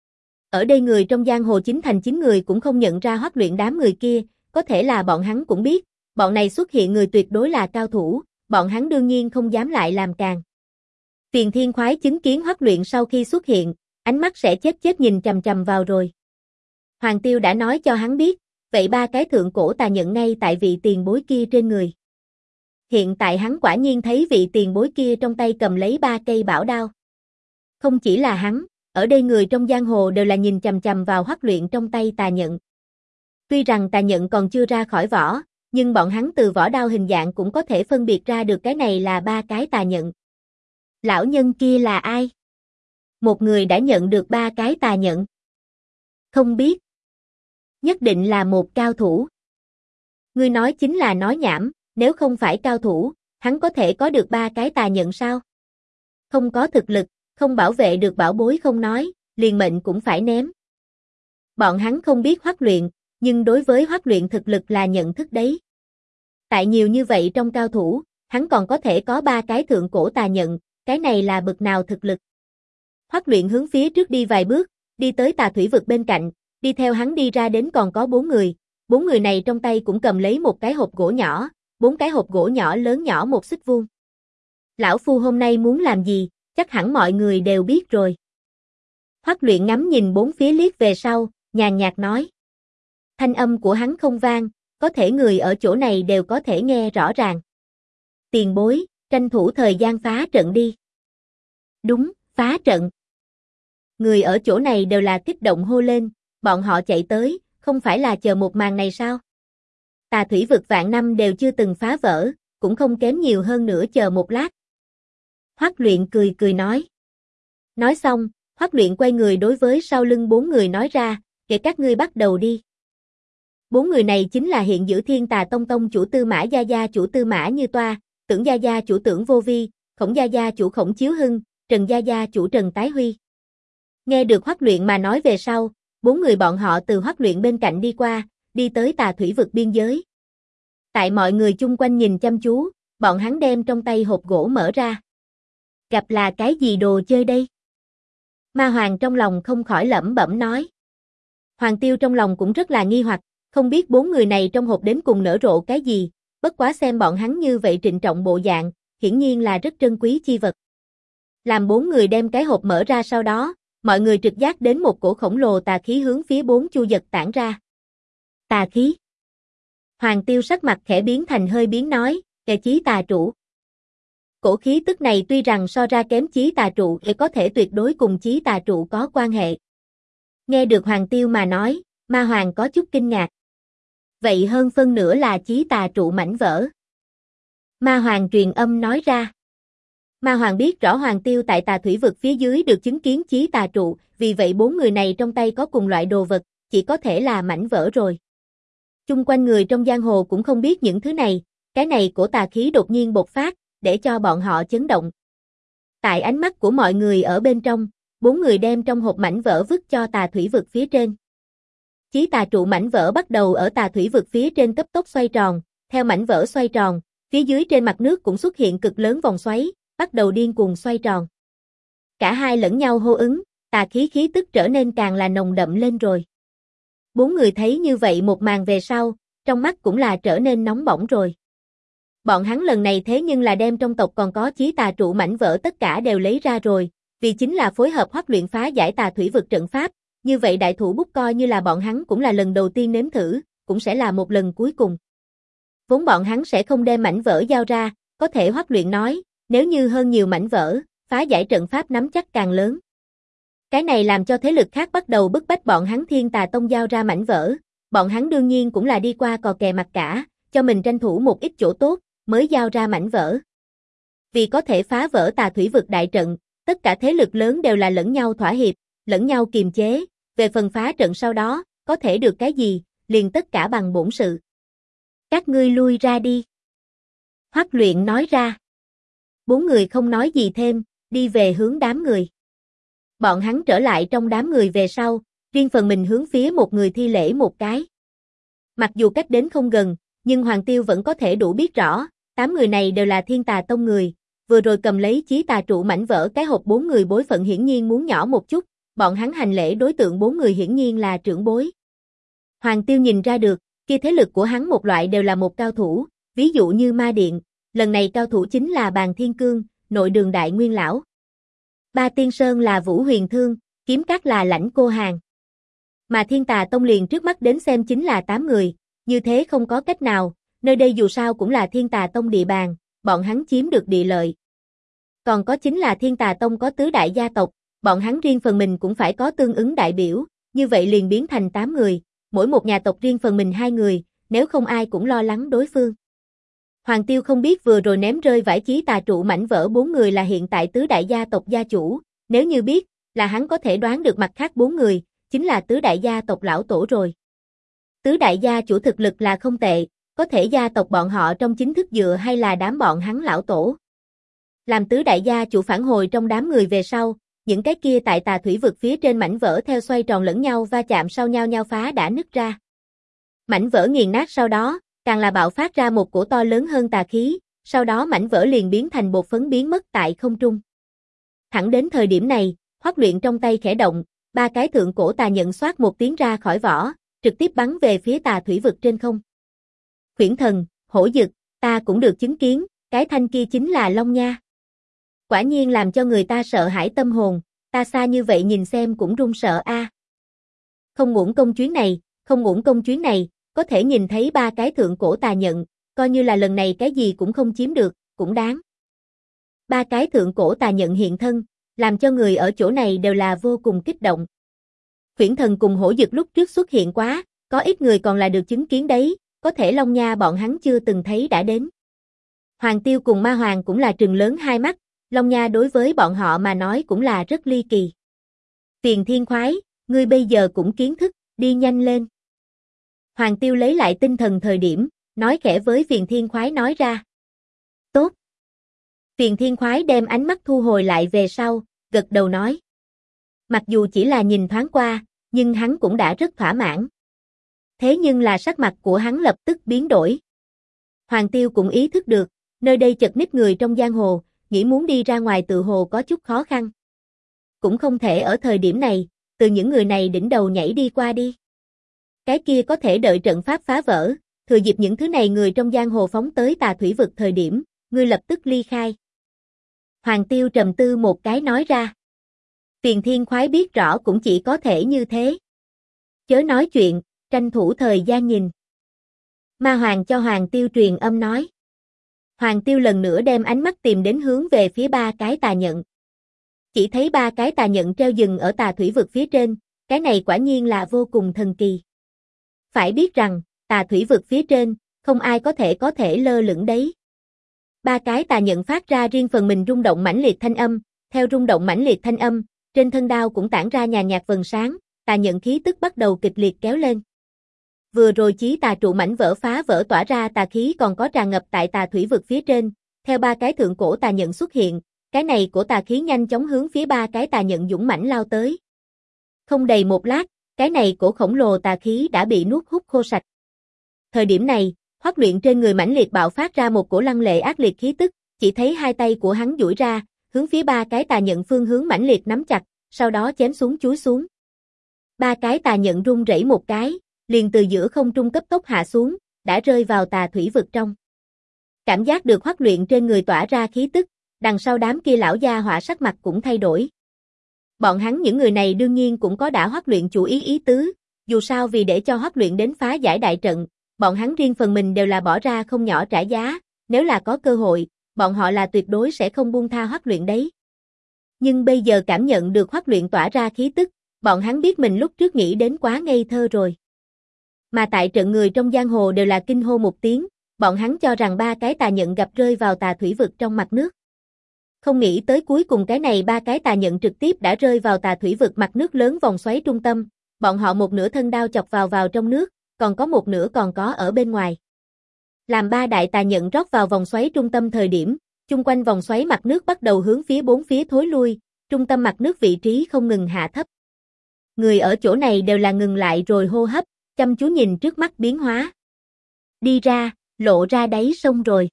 Ở đây người trong giang hồ 9 thành 9 người cũng không nhận ra Hoắc Luyện đám người kia, có thể là bọn hắn cũng biết, bọn này xuất hiện người tuyệt đối là cao thủ, bọn hắn đương nhiên không dám lại làm càng. Tiền Thiên Khoái chứng kiến Hoắc Luyện sau khi xuất hiện, ánh mắt sẽ chết nhìn chằm chằm vào rồi. Hoàng Tiêu đã nói cho hắn biết, vậy 3 cái thượng cổ tà nhận ngay tại vị tiền bối kia trên người. Hiện tại hắn quả nhiên thấy vị tiền bối kia trong tay cầm lấy 3 cây bảo đao. Không chỉ là hắn, ở đây người trong giang hồ đều là nhìn chằm chằm vào Hoắc Luyện trong tay tà nhận. Tuy rằng tà nhận còn chưa ra khỏi vỏ, nhưng bọn hắn từ vỏ đao hình dạng cũng có thể phân biệt ra được cái này là 3 cái tà nhận. Lão nhân kia là ai? Một người đã nhận được 3 cái tà nhận. Không biết. Nhất định là một cao thủ. Ngươi nói chính là nói nhảm, nếu không phải cao thủ, hắn có thể có được 3 cái tà nhận sao? Không có thực lực, không bảo vệ được bảo bối không nói, liền mệnh cũng phải ném. Bọn hắn không biết Hoắc Luyện, nhưng đối với Hoắc Luyện thực lực là nhận thức đấy. Tại nhiều như vậy trong cao thủ, hắn còn có thể có 3 cái thượng cổ tà nhận, cái này là bực nào thực lực. Hoắc Luyện hướng phía trước đi vài bước, đi tới Tà Thủy Vực bên cạnh, đi theo hắn đi ra đến còn có 4 người, 4 người này trong tay cũng cầm lấy một cái hộp gỗ nhỏ, 4 cái hộp gỗ nhỏ lớn nhỏ một xích vuông. Lão Phu hôm nay muốn làm gì, chắc hẳn mọi người đều biết rồi. Hoắc Luyện ngắm nhìn 4 phía liếc về sau, nhàn nhạt nói. Thanh âm của hắn không vang, có thể người ở chỗ này đều có thể nghe rõ ràng. Tiền bối, tranh thủ thời gian phá trận đi. Đúng, phá trận. Người ở chỗ này đều là kích động hô lên, bọn họ chạy tới, không phải là chờ một màn này sao? Tà Thủy Vực vạn năm đều chưa từng phá vỡ, cũng không kém nhiều hơn nữa chờ một lát. Hoắc Luyện cười cười nói. Nói xong, Hoắc Luyện quay người đối với sau lưng 4 người nói ra, kể các ngươi bắt đầu đi. 4 người này chính là hiện giữ Thiên Tà Tông tông chủ Tư Mã Gia Gia chủ Tư Mã Như Toa, Tưởng Gia Gia chủ Tưởng Vô Vi, Khổng Gia Gia chủ Khổng Chiếu Hưng, Trần Gia Gia chủ Trần Tái Huy. Nghe được Hoắc Luyện mà nói về sau, 4 người bọn họ từ Hoắc Luyện bên cạnh đi qua, đi tới Tà Thủy Vực biên giới. Tại mọi người chung quanh nhìn chăm chú, bọn hắn đem trong tay hộp gỗ mở ra. Gặp là cái gì đồ chơi đây? Ma Hoàng trong lòng không khỏi lẩm bẩm nói. Hoàng Tiêu trong lòng cũng rất là nghi hoặc, không biết 4 người này trong hộp đến cùng nở rộ cái gì, bất quá xem bọn hắn như vậy trịnh trọng bộ dạng, hiển nhiên là rất trân quý chi vật. Làm 4 người đem cái hộp mở ra sau đó, mọi người trực giác đến một cổ khổng lồ tà khí hướng phía bốn chu giật tản ra. Tà khí. Hoàng Tiêu sắc mặt khẽ biến thành hơi biến nói, kẻ chí tà trụ. Cổ khí tức này tuy rằng so ra kém chí tà trụ thì có thể tuyệt đối cùng chí tà trụ có quan hệ. Nghe được Hoàng Tiêu mà nói, Ma Hoàng có chút kinh ngạc. Vậy hơn phân nửa là chí tà trụ mảnh vỡ. Ma Hoàng truyền âm nói ra. Ma Hoàng biết rõ Hoàng Tiêu tại tà thủy vực phía dưới được chứng kiến chí tà trụ, vì vậy bốn người này trong tay có cùng loại đồ vật, chỉ có thể là mảnh vỡ rồi. Chung quanh người trong giang hồ cũng không biết những thứ này, cái này của tà khí đột nhiên bộc phát, để cho bọn họ chấn động. Tại ánh mắt của mọi người ở bên trong, bốn người đem trong hộp mảnh vỡ vứt cho tà thủy vực phía trên. Chí tà trụ mảnh vỡ bắt đầu ở tà thủy vực phía trên cấp tốc xoay tròn, theo mảnh vỡ xoay tròn, phía dưới trên mặt nước cũng xuất hiện cực lớn vòng xoáy, bắt đầu điên cuồng xoay tròn. Cả hai lẫn nhau hô ứng, tà khí tức trở nên càng là nồng đậm lên rồi. Bốn người thấy như vậy một màn về sau, trong mắt cũng là trở nên nóng bỏng rồi. Bọn hắn lần này thế nhưng là đem trong tộc còn có chí tà trụ mảnh vỡ tất cả đều lấy ra rồi, vì chính là phối hợp Hoắc luyện phá giải tà thủy vực trận pháp, như vậy đại thủ bút coi như là bọn hắn cũng là lần đầu tiên nếm thử, cũng sẽ là một lần cuối cùng. Vốn bọn hắn sẽ không đem mảnh vỡ giao ra, có thể Hoắc luyện nói, nếu như hơn nhiều mảnh vỡ, phá giải trận pháp nắm chắc càng lớn. Cái này làm cho thế lực khác bắt đầu bức bách bọn hắn Thiên Tà Tông giao ra mảnh vỡ, bọn hắn đương nhiên cũng là đi qua cò kè mặt cả, cho mình tranh thủ một ít chỗ tốt, mới giao ra mảnh vỡ. Vì có thể phá vỡ tà thủy vực đại trận, tất cả thế lực lớn đều là lẫn nhau thỏa hiệp, lẫn nhau kiềm chế, về phần phá trận sau đó, có thể được cái gì, liền tất cả bằng bổn sự. Các ngươi lui ra đi. Hoắc luyện nói ra. Bốn người không nói gì thêm, đi về hướng đám người. Bọn hắn trở lại trong đám người về sau, riêng phần mình hướng phía một người thi lễ một cái. Mặc dù cách đến không gần, nhưng Hoàng Tiêu vẫn có thể đủ biết rõ, 8 người này đều là Thiên Tà Tông người, vừa rồi cầm lấy chí tà trụ mảnh vỡ cái hộp bốn người bối phận hiển nhiên muốn nhỏ một chút, bọn hắn hành lễ đối tượng bốn người hiển nhiên là trưởng bối. Hoàng Tiêu nhìn ra được, kia thế lực của hắn một loại đều là một cao thủ, ví dụ như Ma Điện, lần này cao thủ chính là Bàn Thiên Cương, Nội Đường Đại Nguyên Lão. Ba Tiên Sơn là Vũ Huyền Thương, Kiếm Các là Lãnh Cô Hàn. Mà Thiên Tà Tông liền trước mắt đến xem chính là 8 người, như thế không có cách nào, nơi đây dù sao cũng là Thiên Tà Tông địa bàn, bọn hắn chiếm được địa lợi. Còn có chính là Thiên Tà Tông có tứ đại gia tộc, bọn hắn riêng phần mình cũng phải có tương ứng đại biểu, như vậy liền biến thành 8 người, mỗi một nhà tộc riêng phần mình 2 người, nếu không ai cũng lo lắng đối phương. Hoàng Tiêu không biết vừa rồi ném rơi vải chí tà trụ mảnh vỡ 4 người là hiện tại tứ đại gia tộc gia chủ, nếu như biết, là hắn có thể đoán được mặt khác 4 người, chính là tứ đại gia tộc lão tổ rồi. Tứ đại gia chủ thực lực là không tệ, có thể gia tộc bọn họ trong chính thức dựa hay là đám bọn hắn lão tổ. Làm tứ đại gia chủ phản hồi trong đám người về sau, những cái kia tại tà thủy vực phía trên mảnh vỡ theo xoay tròn lẫn nhau va chạm sau nhau nhau phá đã nứt ra. Mảnh vỡ nghiền nát sau đó, càng là bạo phát ra một cổ to lớn hơn tà khí, sau đó mảnh vỡ liền biến thành bột phấn biến mất tại không trung. Thẳng đến thời điểm này, Hoắc luyện trong tay khẽ động, 3 cái thượng cổ tà nhận xoát một tiếng ra khỏi vỏ, trực tiếp bắn về phía tà thủy vực trên không. Khuyển Thần, Hổ Dực, ta cũng được chứng kiến, cái thanh kia chính là Long Nha. Quả nhiên làm cho người ta sợ hãi tâm hồn, ta xa như vậy nhìn xem cũng run sợ a. Không uổng công chuyến này, không uổng công chuyến này, có thể nhìn thấy 3 cái thượng cổ tà nhận, coi như là lần này cái gì cũng không chiếm được, cũng đáng. 3 cái thượng cổ tà nhận hiện thân, làm cho người ở chỗ này đều là vô cùng kích động. Khuyển Thần cùng Hổ Dực lúc trước xuất hiện quá, có ít người còn là được chứng kiến đấy, có thể Long Nha bọn hắn chưa từng thấy đã đến. Hoàng Tiêu cùng Ma Hoàng cũng là trừng lớn hai mắt, Long Nha đối với bọn họ mà nói cũng là rất ly kỳ. Tiền Thiên Khoái, ngươi bây giờ cũng kiến thức, đi nhanh lên. Hoàng Tiêu lấy lại tinh thần thời điểm, nói khẽ với Phiền Thiên Khoái nói ra. Tốt. Phiền Thiên Khoái đem ánh mắt thu hồi lại về sau, gật đầu nói. Mặc dù chỉ là nhìn thoáng qua, nhưng hắn cũng đã rất thỏa mãn. Thế nhưng là sắc mặt của hắn lập tức biến đổi. Hoàng Tiêu cũng ý thức được, nơi đây chật ních người trong giang hồ, nghĩ muốn đi ra ngoài tự hồ có chút khó khăn. Cũng không thể ở thời điểm này, từ những người này đỉnh đầu nhảy đi qua đi. Cái kia có thể đợi trận pháp phá vỡ, thừa dịp những thứ này người trong giang hồ phóng tới tà thủy vực thời điểm, ngươi lập tức ly khai. Hoàng Tiêu trầm tư một cái nói ra. Tiền Thiên khoái biết rõ cũng chỉ có thể như thế. Chớ nói chuyện, tranh thủ thời gian nhìn. Ma Hoàng cho Hoàng Tiêu truyền âm nói. Hoàng Tiêu lần nữa đem ánh mắt tìm đến hướng về phía ba cái tà nhận. Chỉ thấy ba cái tà nhận treo dừng ở tà thủy vực phía trên, cái này quả nhiên là vô cùng thần kỳ. Phải biết rằng, tà thủy vực phía trên, không ai có thể lơ lửng đấy. Ba cái tà nhận phát ra riêng phần mình rung động mãnh liệt thanh âm, theo rung động mãnh liệt thanh âm, trên thân đao cũng tản ra nhàn nhạt vầng sáng, tà nhận khí tức bắt đầu kịch liệt kéo lên. Vừa rồi chí tà trụ mảnh vỡ phá vỡ tỏa ra tà khí còn có tràn ngập tại tà thủy vực phía trên, theo ba cái thượng cổ tà nhận xuất hiện, cái này của tà khí nhanh chóng hướng phía ba cái tà nhận dũng mãnh lao tới. Không đầy một lát, cái này cổ khổng lồ tà khí đã bị nuốt hút khô sạch. Thời điểm này, Hoắc Luyện trên người mãnh liệt bạo phát ra một cổ lăng lệ ác liệt khí tức, chỉ thấy hai tay của hắn duỗi ra, hướng phía ba cái tà nhận phương hướng mãnh liệt nắm chặt, sau đó chém xuống chúi xuống. Ba cái tà nhận rung rẩy một cái, liền từ giữa không trung cấp tốc hạ xuống, đã rơi vào tà thủy vực trong. Cảm giác được Hoắc Luyện trên người tỏa ra khí tức, đằng sau đám kia lão gia hỏa sắc mặt cũng thay đổi. Bọn hắn những người này đương nhiên cũng có đã Hoắc Luyện chủ ý tứ, dù sao vì để cho Hoắc Luyện đến phá giải đại trận, bọn hắn riêng phần mình đều là bỏ ra không nhỏ trả giá, nếu là có cơ hội, bọn họ là tuyệt đối sẽ không buông tha Hoắc Luyện đấy. Nhưng bây giờ cảm nhận được Hoắc Luyện tỏa ra khí tức, bọn hắn biết mình lúc trước nghĩ đến quá ngây thơ rồi. Mà tại trận người trong giang hồ đều là kinh hô một tiếng, bọn hắn cho rằng ba cái tà nhận gặp rơi vào tà thủy vực trong mặt nước. Không nghĩ tới cuối cùng cái này ba cái tà nhận trực tiếp đã rơi vào tà thủy vực mặt nước lớn vòng xoáy trung tâm, bọn họ một nửa thân đao chọc vào trong nước, còn có một nửa còn có ở bên ngoài. Làm ba đại tà nhận rót vào vòng xoáy trung tâm thời điểm, chung quanh vòng xoáy mặt nước bắt đầu hướng phía bốn phía thối lui, trung tâm mặt nước vị trí không ngừng hạ thấp. Người ở chỗ này đều là ngừng lại rồi hô hấp, chăm chú nhìn trước mắt biến hóa. Đi ra, lộ ra đáy sông rồi.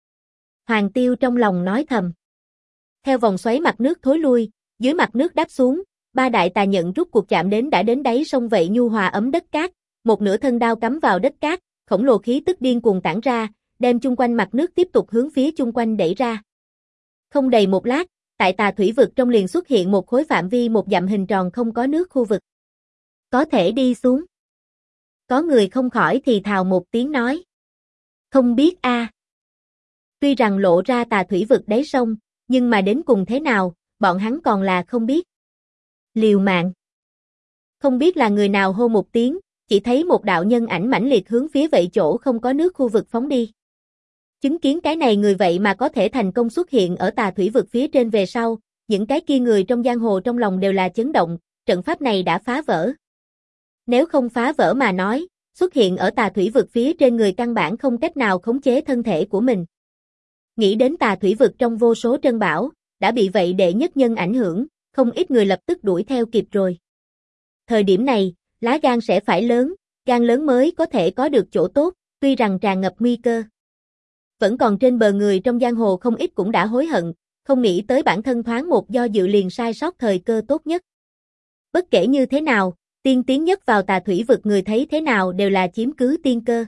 Hoàng Tiêu trong lòng nói thầm. Theo vòng xoáy mặt nước thối lui, dưới mặt nước đáp xuống, ba đại tà nhận rút cuộc chạm đến đã đến đáy sông vậy nhu hòa ấm đất cát, một nửa thân đao cắm vào đất cát, khổng lồ khí tức điên cuồng tản ra, đem chung quanh mặt nước tiếp tục hướng phía chung quanh đẩy ra. Không đầy một lát, tại tà thủy vực trong liền xuất hiện một khối phạm vi một dặm hình tròn không có nước khu vực. Có thể đi xuống. Có người không khỏi thì thào một tiếng nói. Không biết a. Tuy rằng lộ ra tà thủy vực đáy sông, nhưng mà đến cùng thế nào, bọn hắn còn là không biết. Liều mạng. Không biết là người nào hô một tiếng, chỉ thấy một đạo nhân ảnh mãnh liệt hướng phía vậy chỗ không có nước khu vực phóng đi. Chứng kiến cái này người vậy mà có thể thành công xuất hiện ở tà thủy vực phía trên về sau, những cái kia người trong giang hồ trong lòng đều là chấn động, trận pháp này đã phá vỡ. Nếu không phá vỡ mà nói, xuất hiện ở tà thủy vực phía trên người căn bản không cách nào khống chế thân thể của mình. Nghĩ đến tà thủy vực trong vô số trân bảo, đã bị vậy đệ nhất nhân ảnh hưởng, không ít người lập tức đuổi theo kịp rồi. Thời điểm này, lá gan sẽ phải lớn, gan lớn mới có thể có được chỗ tốt, tuy rằng tràn ngập nguy cơ. Vẫn còn trên bờ người trong giang hồ không ít cũng đã hối hận, không nghĩ tới bản thân thoáng một do dự liền sai sót thời cơ tốt nhất. Bất kể như thế nào, tiên tiến nhất vào tà thủy vực người thấy thế nào đều là chiếm cứ tiên cơ.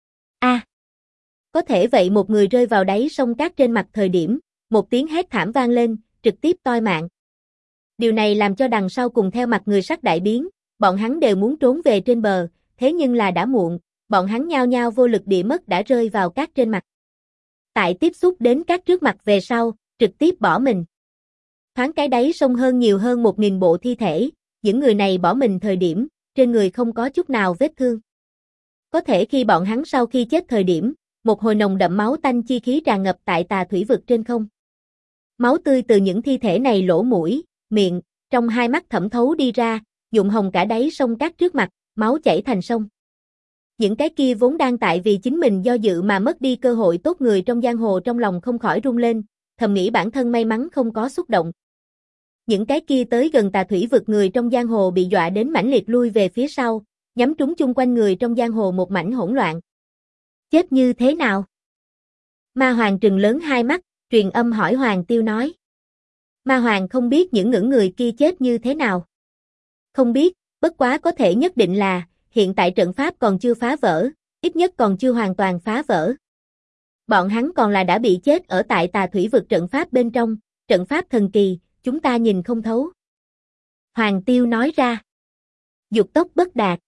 Có thể vậy một người rơi vào đáy sông cát trên mặt thời điểm, một tiếng hét thảm vang lên, trực tiếp toi mạng. Điều này làm cho đằng sau cùng theo mặt người sắc đại biến, bọn hắn đều muốn trốn về trên bờ, thế nhưng là đã muộn, bọn hắn nhao nhao vô lực địa mất đã rơi vào cát trên mặt. Tại tiếp xúc đến cát trước mặt về sau, trực tiếp bỏ mình. Thoáng cái đáy sông nhiều hơn 1.000 bộ thi thể, những người này bỏ mình thời điểm, trên người không có chút nào vết thương. Có thể khi bọn hắn sau khi chết thời điểm, một hồi nồng đậm máu tanh chi khí tràn ngập tại tà thủy vực trên không. Máu tươi từ những thi thể này lỗ mũi, miệng, trong hai mắt thẩm thấu đi ra, nhuộm hồng cả đáy sông cát trước mặt, máu chảy thành sông. Những cái kia vốn đang tại vì chính mình do dự mà mất đi cơ hội tốt người trong giang hồ trong lòng không khỏi rung lên, thầm nghĩ bản thân may mắn không có xúc động. Những cái kia tới gần tà thủy vực người trong giang hồ bị dọa đến mãnh liệt lui về phía sau, nhắm trúng chung quanh người trong giang hồ một mảnh hỗn loạn. Chết như thế nào? Ma Hoàng trừng lớn hai mắt, truyền âm hỏi Hoàng Tiêu nói. Ma Hoàng không biết những ngưỡng người kia chết như thế nào. Không biết, bất quá có thể nhất định là, hiện tại trận pháp còn chưa phá vỡ, ít nhất còn chưa hoàn toàn phá vỡ. Bọn hắn còn là đã bị chết ở tại tà thủy vực trận pháp bên trong, trận pháp thần kỳ, chúng ta nhìn không thấu. Hoàng Tiêu nói ra. Dục tốc bất đạt.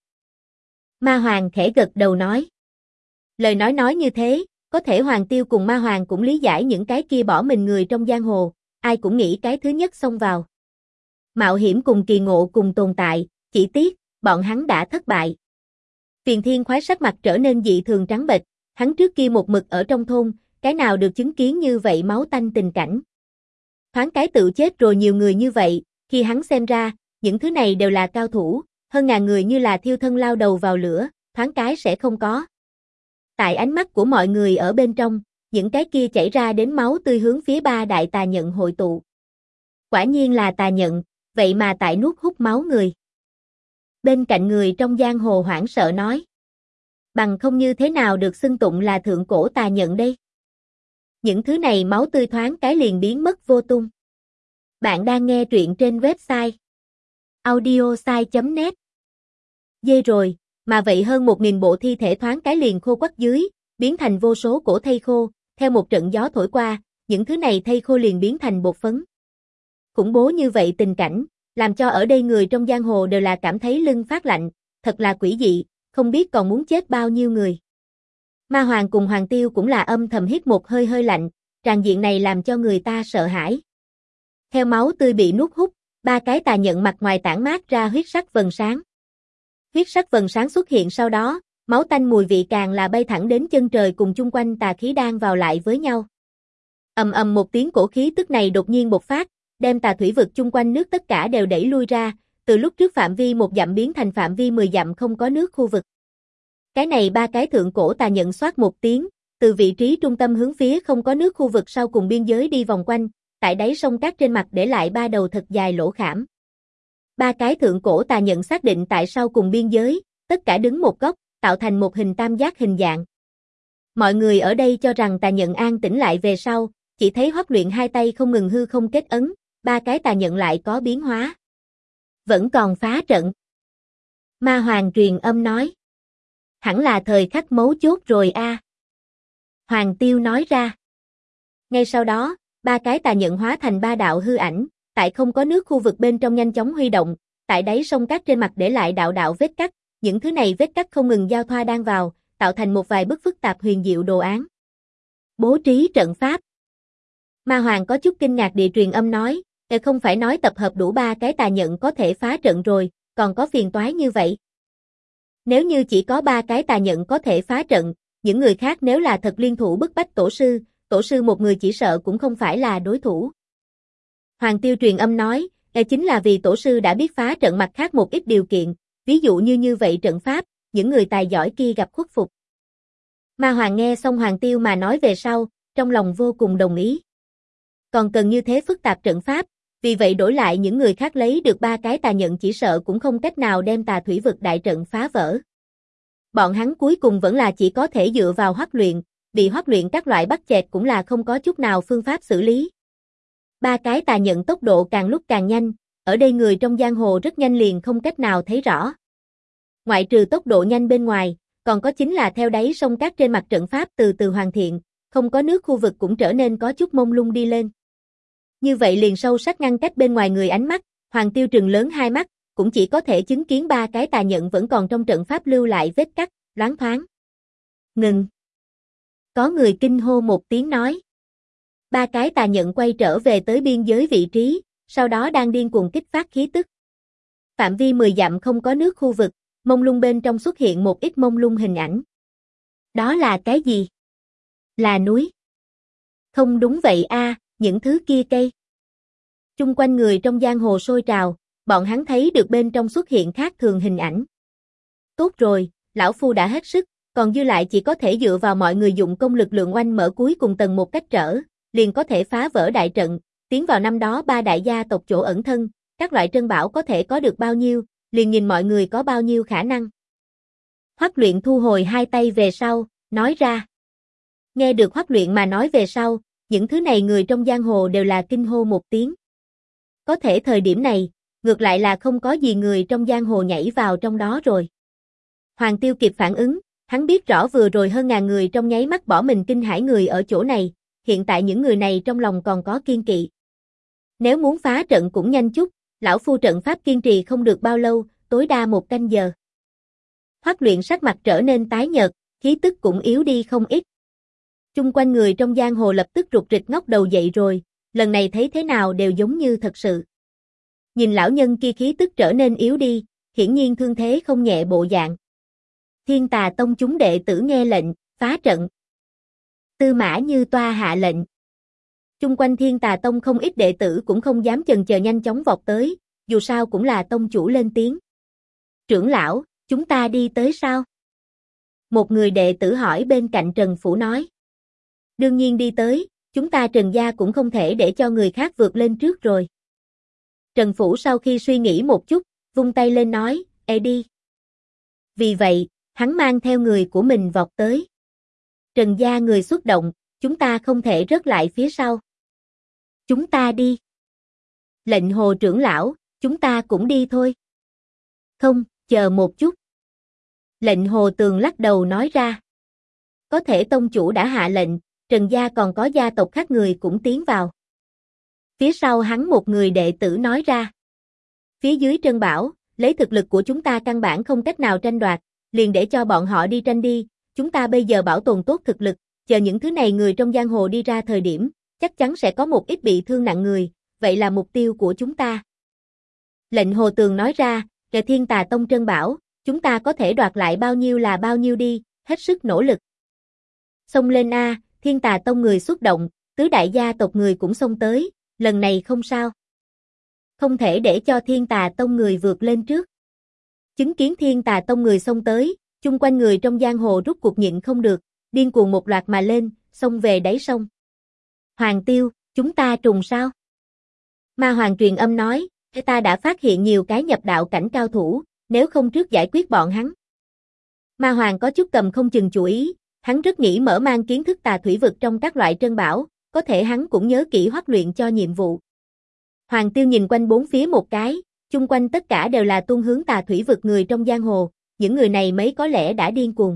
Ma Hoàng khẽ gật đầu nói. Lời nói như thế, có thể Hoàng Tiêu cùng Ma Hoàng cũng lý giải những cái kia bỏ mình người trong giang hồ, ai cũng nghĩ cái thứ nhất xông vào. Mạo hiểm cùng kỳ ngộ cùng tồn tại, chỉ tiếc, bọn hắn đã thất bại. Phiền Thiên khoái sắc mặt trở nên dị thường trắng bệch, hắn trước kia một mực ở trong thôn, cái nào được chứng kiến như vậy máu tanh tình cảnh. Thoáng cái tự chết rồi nhiều người như vậy, khi hắn xem ra, những thứ này đều là cao thủ, hơn ngàn người như là thiêu thân lao đầu vào lửa, thoáng cái sẽ không có. Tại ánh mắt của mọi người ở bên trong, những cái kia chảy ra đến máu tươi hướng phía ba đại tà nhận hội tụ. Quả nhiên là tà nhận, vậy mà tại nuốt hút máu người. Bên cạnh người trong giang hồ hoảng sợ nói. Bằng không như thế nào được xưng tụng là thượng cổ tà nhận đây. Những thứ này máu tươi thoáng cái liền biến mất vô tung. Bạn đang nghe truyện trên website audiosai.net. Dê rồi, mà vậy hơn 1000 bộ thi thể thoáng cái liền khô quắt dưới, biến thành vô số cổ thây khô, theo một trận gió thổi qua, những thứ này thây khô liền biến thành bột phấn. Khủng bố như vậy tình cảnh, làm cho ở đây người trong giang hồ đều là cảm thấy lưng phát lạnh, thật là quỷ dị, không biết còn muốn chết bao nhiêu người. Ma Hoàng cùng Hoàng Tiêu cũng là âm thầm hít một hơi hơi lạnh, tràng diện này làm cho người ta sợ hãi. Theo máu tươi bị nuốt hút, ba cái tà nhận mặt ngoài tản mát ra huyết sắc vầng sáng. Huyết sắc vầng sáng xuất hiện sau đó, máu tanh mùi vị càng là bay thẳng đến chân trời cùng chung quanh tà khí đang vào lại với nhau. Ầm ầm một tiếng cổ khí tức này đột nhiên bộc phát, đem tà thủy vực chung quanh nước tất cả đều đẩy lui ra, từ lúc trước phạm vi 1 dặm biến thành phạm vi 10 dặm không có nước khu vực. Cái này ba cái thượng cổ tà nhận xoát một tiếng, từ vị trí trung tâm hướng phía không có nước khu vực sau cùng biên giới đi vòng quanh, tại đáy sông cát trên mặt để lại ba đầu thật dài lỗ khảm. Ba cái thượng cổ tà nhận xác định tại sau cùng biên giới, tất cả đứng một góc, tạo thành một hình tam giác hình dạng. Mọi người ở đây cho rằng tà nhận an tĩnh lại về sau, chỉ thấy Hoắc Luyện hai tay không ngừng hư không kết ấn, ba cái tà nhận lại có biến hóa. Vẫn còn phá trận. Ma Hoàng truyền âm nói. Hẳn là thời khắc mấu chốt rồi a. Hoàng Tiêu nói ra. Ngay sau đó, ba cái tà nhận hóa thành ba đạo hư ảnh, tại không có nước khu vực bên trong nhanh chóng huy động, tại đáy sông cát trên mặt để lại đạo đạo vết cắt, những thứ này vết cắt không ngừng giao thoa đan vào, tạo thành một vài bức phức tạp huyền diệu đồ án. Bố trí trận pháp. Ma Hoàng có chút kinh ngạc địa truyền âm nói, không phải nói tập hợp đủ ba cái tà nhận có thể phá trận rồi, còn có phiền toái như vậy. Nếu như chỉ có ba cái tà nhận có thể phá trận, những người khác nếu là thật liên thủ bức bách tổ sư một người chỉ sợ cũng không phải là đối thủ. Hoàng Tiêu truyền âm nói, chính là vì tổ sư đã biết phá trận mặt khác một ít điều kiện, ví dụ như vậy trận pháp, những người tài giỏi kia gặp khuất phục. Ma Hoàng nghe xong Hoàng Tiêu mà nói về sau, trong lòng vô cùng đồng ý. Còn cần như thế phức tạp trận pháp, vì vậy đổi lại những người khác lấy được ba cái tà nhận chỉ sợ cũng không cách nào đem tà thủy vực đại trận phá vỡ. Bọn hắn cuối cùng vẫn là chỉ có thể dựa vào Hoắc Luyện, bị Hoắc Luyện các loại bắt chẹt cũng là không có chút nào phương pháp xử lý. Ba cái tà nhận tốc độ càng lúc càng nhanh, ở đây người trong giang hồ rất nhanh liền không cách nào thấy rõ. Ngoại trừ tốc độ nhanh bên ngoài, còn có chính là theo đáy sông cát trên mặt trận pháp từ từ hoàn thiện, không có nước khu vực cũng trở nên có chút mông lung đi lên. Như vậy liền sâu sắc ngăn cách bên ngoài người ánh mắt, Hoàng Tiêu trừng lớn hai mắt, cũng chỉ có thể chứng kiến ba cái tà nhận vẫn còn trong trận pháp lưu lại vết cắt, loáng thoáng. Ngừng. Có người kinh hô một tiếng nói. Ba cái tà nhận quay trở về tới biên giới vị trí, sau đó đang điên cuồng kích phát khí tức. Phạm vi 10 dặm không có nước khu vực, mông lung bên trong xuất hiện một ít mông lung hình ảnh. Đó là cái gì? Là núi. Không đúng vậy a, những thứ kia cây. Chung quanh người trong giang hồ sôi trào, bọn hắn thấy được bên trong xuất hiện khác thường hình ảnh. Tốt rồi, lão phu đã hết sức, còn dư lại chỉ có thể dựa vào mọi người dụng công lực lượng oanh mở cuối cùng tầng một cách trở, liền có thể phá vỡ đại trận, tiến vào năm đó ba đại gia tộc chỗ ẩn thân, các loại trân bảo có thể có được bao nhiêu, liền nhìn mọi người có bao nhiêu khả năng. Hoắc Luyện thu hồi hai tay về sau, nói ra. Nghe được Hoắc Luyện mà nói về sau, những thứ này người trong giang hồ đều là kinh hô một tiếng. Có thể thời điểm này, ngược lại là không có gì người trong giang hồ nhảy vào trong đó rồi. Hoàng Tiêu kịp phản ứng, hắn biết rõ vừa rồi hơn ngàn người trong nháy mắt bỏ mình kinh hãi người ở chỗ này, hiện tại những người này trong lòng còn có kiên kỵ. Nếu muốn phá trận cũng nhanh chút, Lão phu trận pháp kiên trì không được bao lâu, tối đa 1 canh giờ. Hoắc Luyện sắc mặt trở nên tái nhợt, khí tức cũng yếu đi không ít. Chung quanh người trong giang hồ lập tức rụt rịch ngóc đầu dậy rồi, lần này thấy thế nào đều giống như thật sự. Nhìn lão nhân kia khí tức trở nên yếu đi, hiển nhiên thương thế không nhẹ bộ dạng. Thiên Tà Tông chúng đệ tử nghe lệnh, phá trận. Tư Mã Như toa hạ lệnh. Chung quanh Thiên Tà Tông không ít đệ tử cũng không dám chần chờ nhanh chóng vọt tới, dù sao cũng là tông chủ lên tiếng. Trưởng lão, chúng ta đi tới sao? Một người đệ tử hỏi bên cạnh Trần Phủ nói. Đương nhiên đi tới, chúng ta Trần gia cũng không thể để cho người khác vượt lên trước rồi. Trần Phủ sau khi suy nghĩ một chút, vung tay lên nói, ê đi. Vì vậy, hắn mang theo người của mình vọt tới. Trần gia người xuất động, chúng ta không thể rớt lại phía sau. Chúng ta đi. Lệnh Hồ trưởng lão, chúng ta cũng đi thôi. Không, chờ một chút. Lệnh Hồ Tường lắc đầu nói ra. Có thể tông chủ đã hạ lệnh, Trần gia còn có gia tộc khác người cũng tiến vào. Phía sau hắn một người đệ tử nói ra. Phía dưới Trân bảo, lấy thực lực của chúng ta căn bản không cách nào tranh đoạt, liền để cho bọn họ đi tranh đi, chúng ta bây giờ bảo tồn tốt thực lực, chờ những thứ này người trong giang hồ đi ra thời điểm, chắc chắn sẽ có một ít bị thương nặng người, vậy là mục tiêu của chúng ta. Lệnh Hồ Tường nói ra, kẻ Thiên Tà Tông Trân bảo, chúng ta có thể đoạt lại bao nhiêu là bao nhiêu đi, hết sức nỗ lực. Xông lên a, Thiên Tà Tông người xuất động, tứ đại gia tộc người cũng xông tới, lần này không sao. Không thể để cho Thiên Tà Tông người vượt lên trước. Chứng kiến Thiên Tà Tông người xông tới, chung quanh người trong giang hồ rút cuộc nhịn không được, điên cuồng một loạt mà lên, xông về đáy sông. Hoàng Tiêu, chúng ta trùng sao? Ma Hoàng truyền âm nói, ta đã phát hiện nhiều cái nhập đạo cảnh cao thủ, nếu không trước giải quyết bọn hắn. Ma Hoàng có chút cầm không chừng chủ ý, hắn rất nghĩ mở mang kiến thức tà thủy vực trong các loại trân bảo, có thể hắn cũng nhớ kỹ Hoắc Luyện cho nhiệm vụ. Hoàng Tiêu nhìn quanh bốn phía một cái, chung quanh tất cả đều là tuôn hướng tà thủy vực người trong giang hồ, những người này mấy có lẽ đã điên cuồng.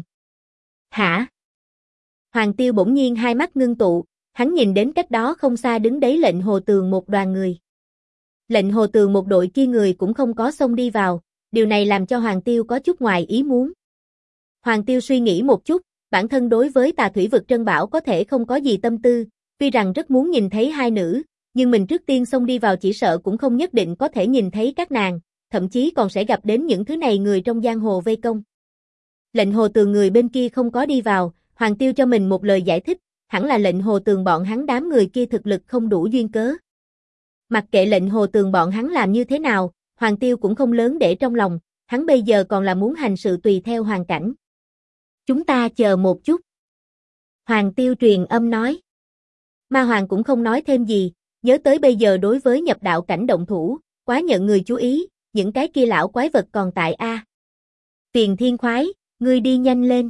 Hả? Hoàng Tiêu bỗng nhiên hai mắt ngưng tụ, hắn nhìn đến cách đó không xa đứng đấy Lệnh Hồ Tường một đoàn người. Lệnh Hồ Tường một đội kia người cũng không có xông đi vào, điều này làm cho Hoàng Tiêu có chút ngoài ý muốn. Hoàng Tiêu suy nghĩ một chút, bản thân đối với tà thủy vực trân bảo có thể không có gì tâm tư, tuy rằng rất muốn nhìn thấy hai nữ, nhưng mình trước tiên xông đi vào chỉ sợ cũng không nhất định có thể nhìn thấy các nàng, thậm chí còn sẽ gặp đến những thứ này người trong giang hồ vây công. Lệnh Hồ Tường người bên kia không có đi vào, Hoàng Tiêu cho mình một lời giải thích, hẳn là Lệnh Hồ Tường bọn hắn đám người kia thực lực không đủ duyên cớ. Mặc kệ Lệnh Hồ Tường bọn hắn làm như thế nào, Hoàng Tiêu cũng không lớn để trong lòng, hắn bây giờ còn là muốn hành sự tùy theo hoàn cảnh. Chúng ta chờ một chút. Hoàng Tiêu truyền âm nói. Ma Hoàng cũng không nói thêm gì, nhớ tới bây giờ đối với nhập đạo cảnh động thủ, quá nhận người chú ý, những cái kia lão quái vật còn tại a. Phiền Thiên Khoái, ngươi đi nhanh lên.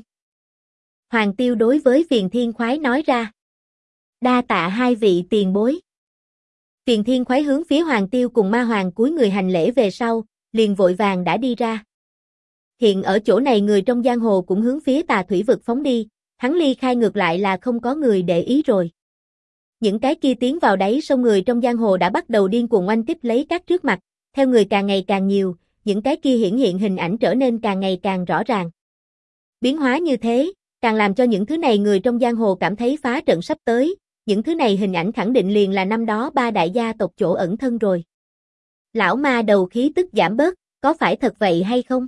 Hoàng Tiêu đối với Phiền Thiên Khoái nói ra. Đa tạ hai vị tiền bối. Phiền Thiên Khoái hướng phía Hoàng Tiêu cùng Ma Hoàng cúi người hành lễ về sau, liền vội vàng đã đi ra. Hiện ở chỗ này người trong giang hồ cũng hướng phía tà thủy vực phóng đi, hắn ly khai ngược lại là không có người để ý rồi. Những cái kia tiến vào đáy sông người trong giang hồ đã bắt đầu điên cuồng oanh kích lấy các trước mặt, theo người càng ngày càng nhiều, những cái kia hiển hiện hình ảnh trở nên càng ngày càng rõ ràng. Biến hóa như thế, càng làm cho những thứ này người trong giang hồ cảm thấy phá trận sắp tới, những thứ này hình ảnh khẳng định liền là năm đó ba đại gia tộc chỗ ẩn thân rồi. Lão ma đầu khí tức giảm bớt, có phải thật vậy hay không?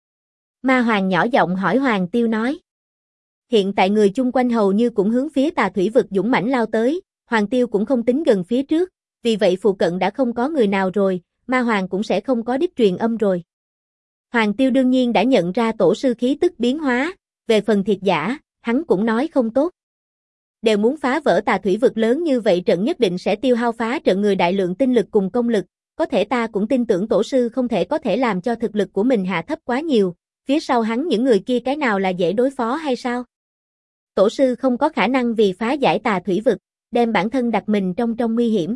Ma Hoàng nhỏ giọng hỏi Hoàng Tiêu nói. Hiện tại người chung quanh hầu như cũng hướng phía tà thủy vực dũng mãnh lao tới, Hoàng Tiêu cũng không tính gần phía trước, vì vậy phụ cận đã không có người nào rồi, Ma Hoàng cũng sẽ không có đích truyền âm rồi. Hoàng Tiêu đương nhiên đã nhận ra tổ sư khí tức biến hóa, về phần thiệt giả, hắn cũng nói không tốt. Đều muốn phá vỡ tà thủy vực lớn như vậy trận nhất định sẽ tiêu hao phá trận người đại lượng tinh lực cùng công lực, có thể ta cũng tin tưởng tổ sư không thể có thể làm cho thực lực của mình hạ thấp quá nhiều, phía sau hắn những người kia cái nào là dễ đối phó hay sao? Tổ sư không có khả năng vì phá giải tà thủy vực, đem bản thân đặt mình trong nguy hiểm.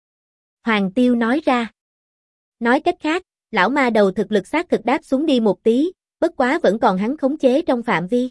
Hoàng Tiêu nói ra. Nói cách khác, lão ma đầu thực lực xác thực đáp xuống đi một tí, bất quá vẫn còn hắn khống chế trong phạm vi.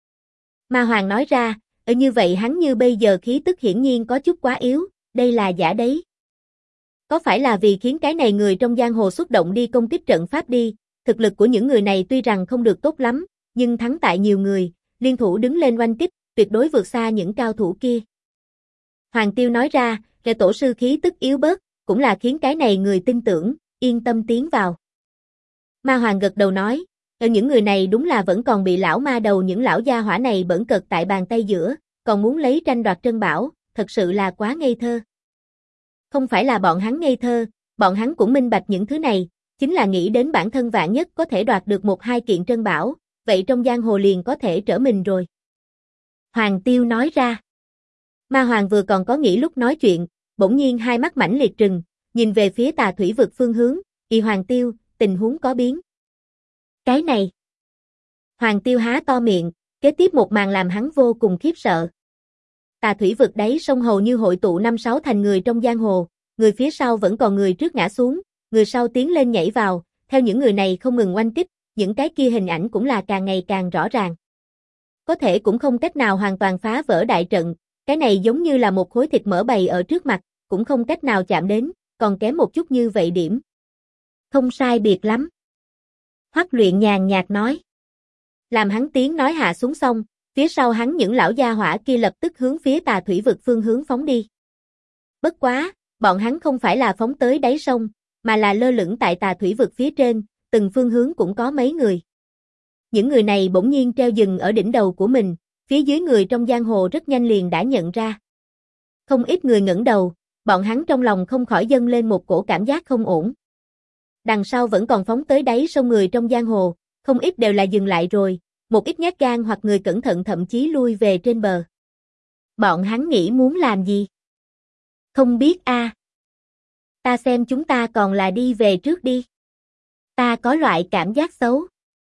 Ma Hoàng nói ra, như vậy hắn như bây giờ khí tức hiển nhiên có chút quá yếu, đây là giả đấy. Có phải là vì khiến cái này người trong giang hồ xuất động đi công kích trận pháp đi, thực lực của những người này tuy rằng không được tốt lắm, nhưng thắng tại nhiều người, liên thủ đứng lên oanh kích, tuyệt đối vượt xa những cao thủ kia. Hoàng Tiêu nói ra, kẻ tổ sư khí tức yếu bớt, cũng là khiến cái này người tin tưởng, yên tâm tiến vào. Ma Hoàng gật đầu nói, những người này đúng là vẫn còn bị lão ma đầu những lão gia hỏa này bỡn cợt tại bàn tay giữa, còn muốn lấy tranh đoạt trân bảo, thật sự là quá ngây thơ. Không phải là bọn hắn ngây thơ, bọn hắn cũng minh bạch những thứ này, chính là nghĩ đến bản thân vạn nhất có thể đoạt được một hai kiện trân bảo, vậy trong giang hồ liền có thể trở mình rồi. Hoàng Tiêu nói ra. Ma Hoàng vừa còn có nghĩ lúc nói chuyện, bỗng nhiên hai mắt mãnh liệt trừng, nhìn về phía Tà Thủy vực phương hướng, Hoàng Tiêu, tình huống có biến. Cái này. Hoàng Tiêu há to miệng, kế tiếp một màn làm hắn vô cùng khiếp sợ. Tà Thủy vực đáy sông hầu như hội tụ 5-6 thành người trong giang hồ, người phía sau vẫn còn người trước ngã xuống, người sau tiến lên nhảy vào, theo những người này không ngừng oanh kích, những cái kia hình ảnh cũng là càng ngày càng rõ ràng. Có thể cũng không cách nào hoàn toàn phá vỡ đại trận, cái này giống như là một khối thịt mỡ bày ở trước mặt, cũng không cách nào chạm đến, còn kém một chút như vậy điểm. Không sai biệt lắm. Hoắc Luyện nhàn nhạt nói. Làm hắn tiếng nói hạ xuống xong, phía sau hắn những lão gia hỏa kia lập tức hướng phía Tà Thủy vực phương hướng phóng đi. Bất quá, bọn hắn không phải là phóng tới đáy sông, mà là lơ lửng tại Tà Thủy vực phía trên, từng phương hướng cũng có mấy người. Những người này bỗng nhiên treo dừng ở đỉnh đầu của mình, phía dưới người trong giang hồ rất nhanh liền đã nhận ra. Không ít người ngẩng đầu, bọn hắn trong lòng không khỏi dâng lên một cổ cảm giác không ổn. Đằng sau vẫn còn phóng tới đáy sông người trong giang hồ, không ít đều là dừng lại rồi, một ít nhát gan hoặc người cẩn thận thậm chí lui về trên bờ. Bọn hắn nghĩ muốn làm gì? Không biết a. Ta xem chúng ta còn là đi về trước đi. Ta có loại cảm giác xấu.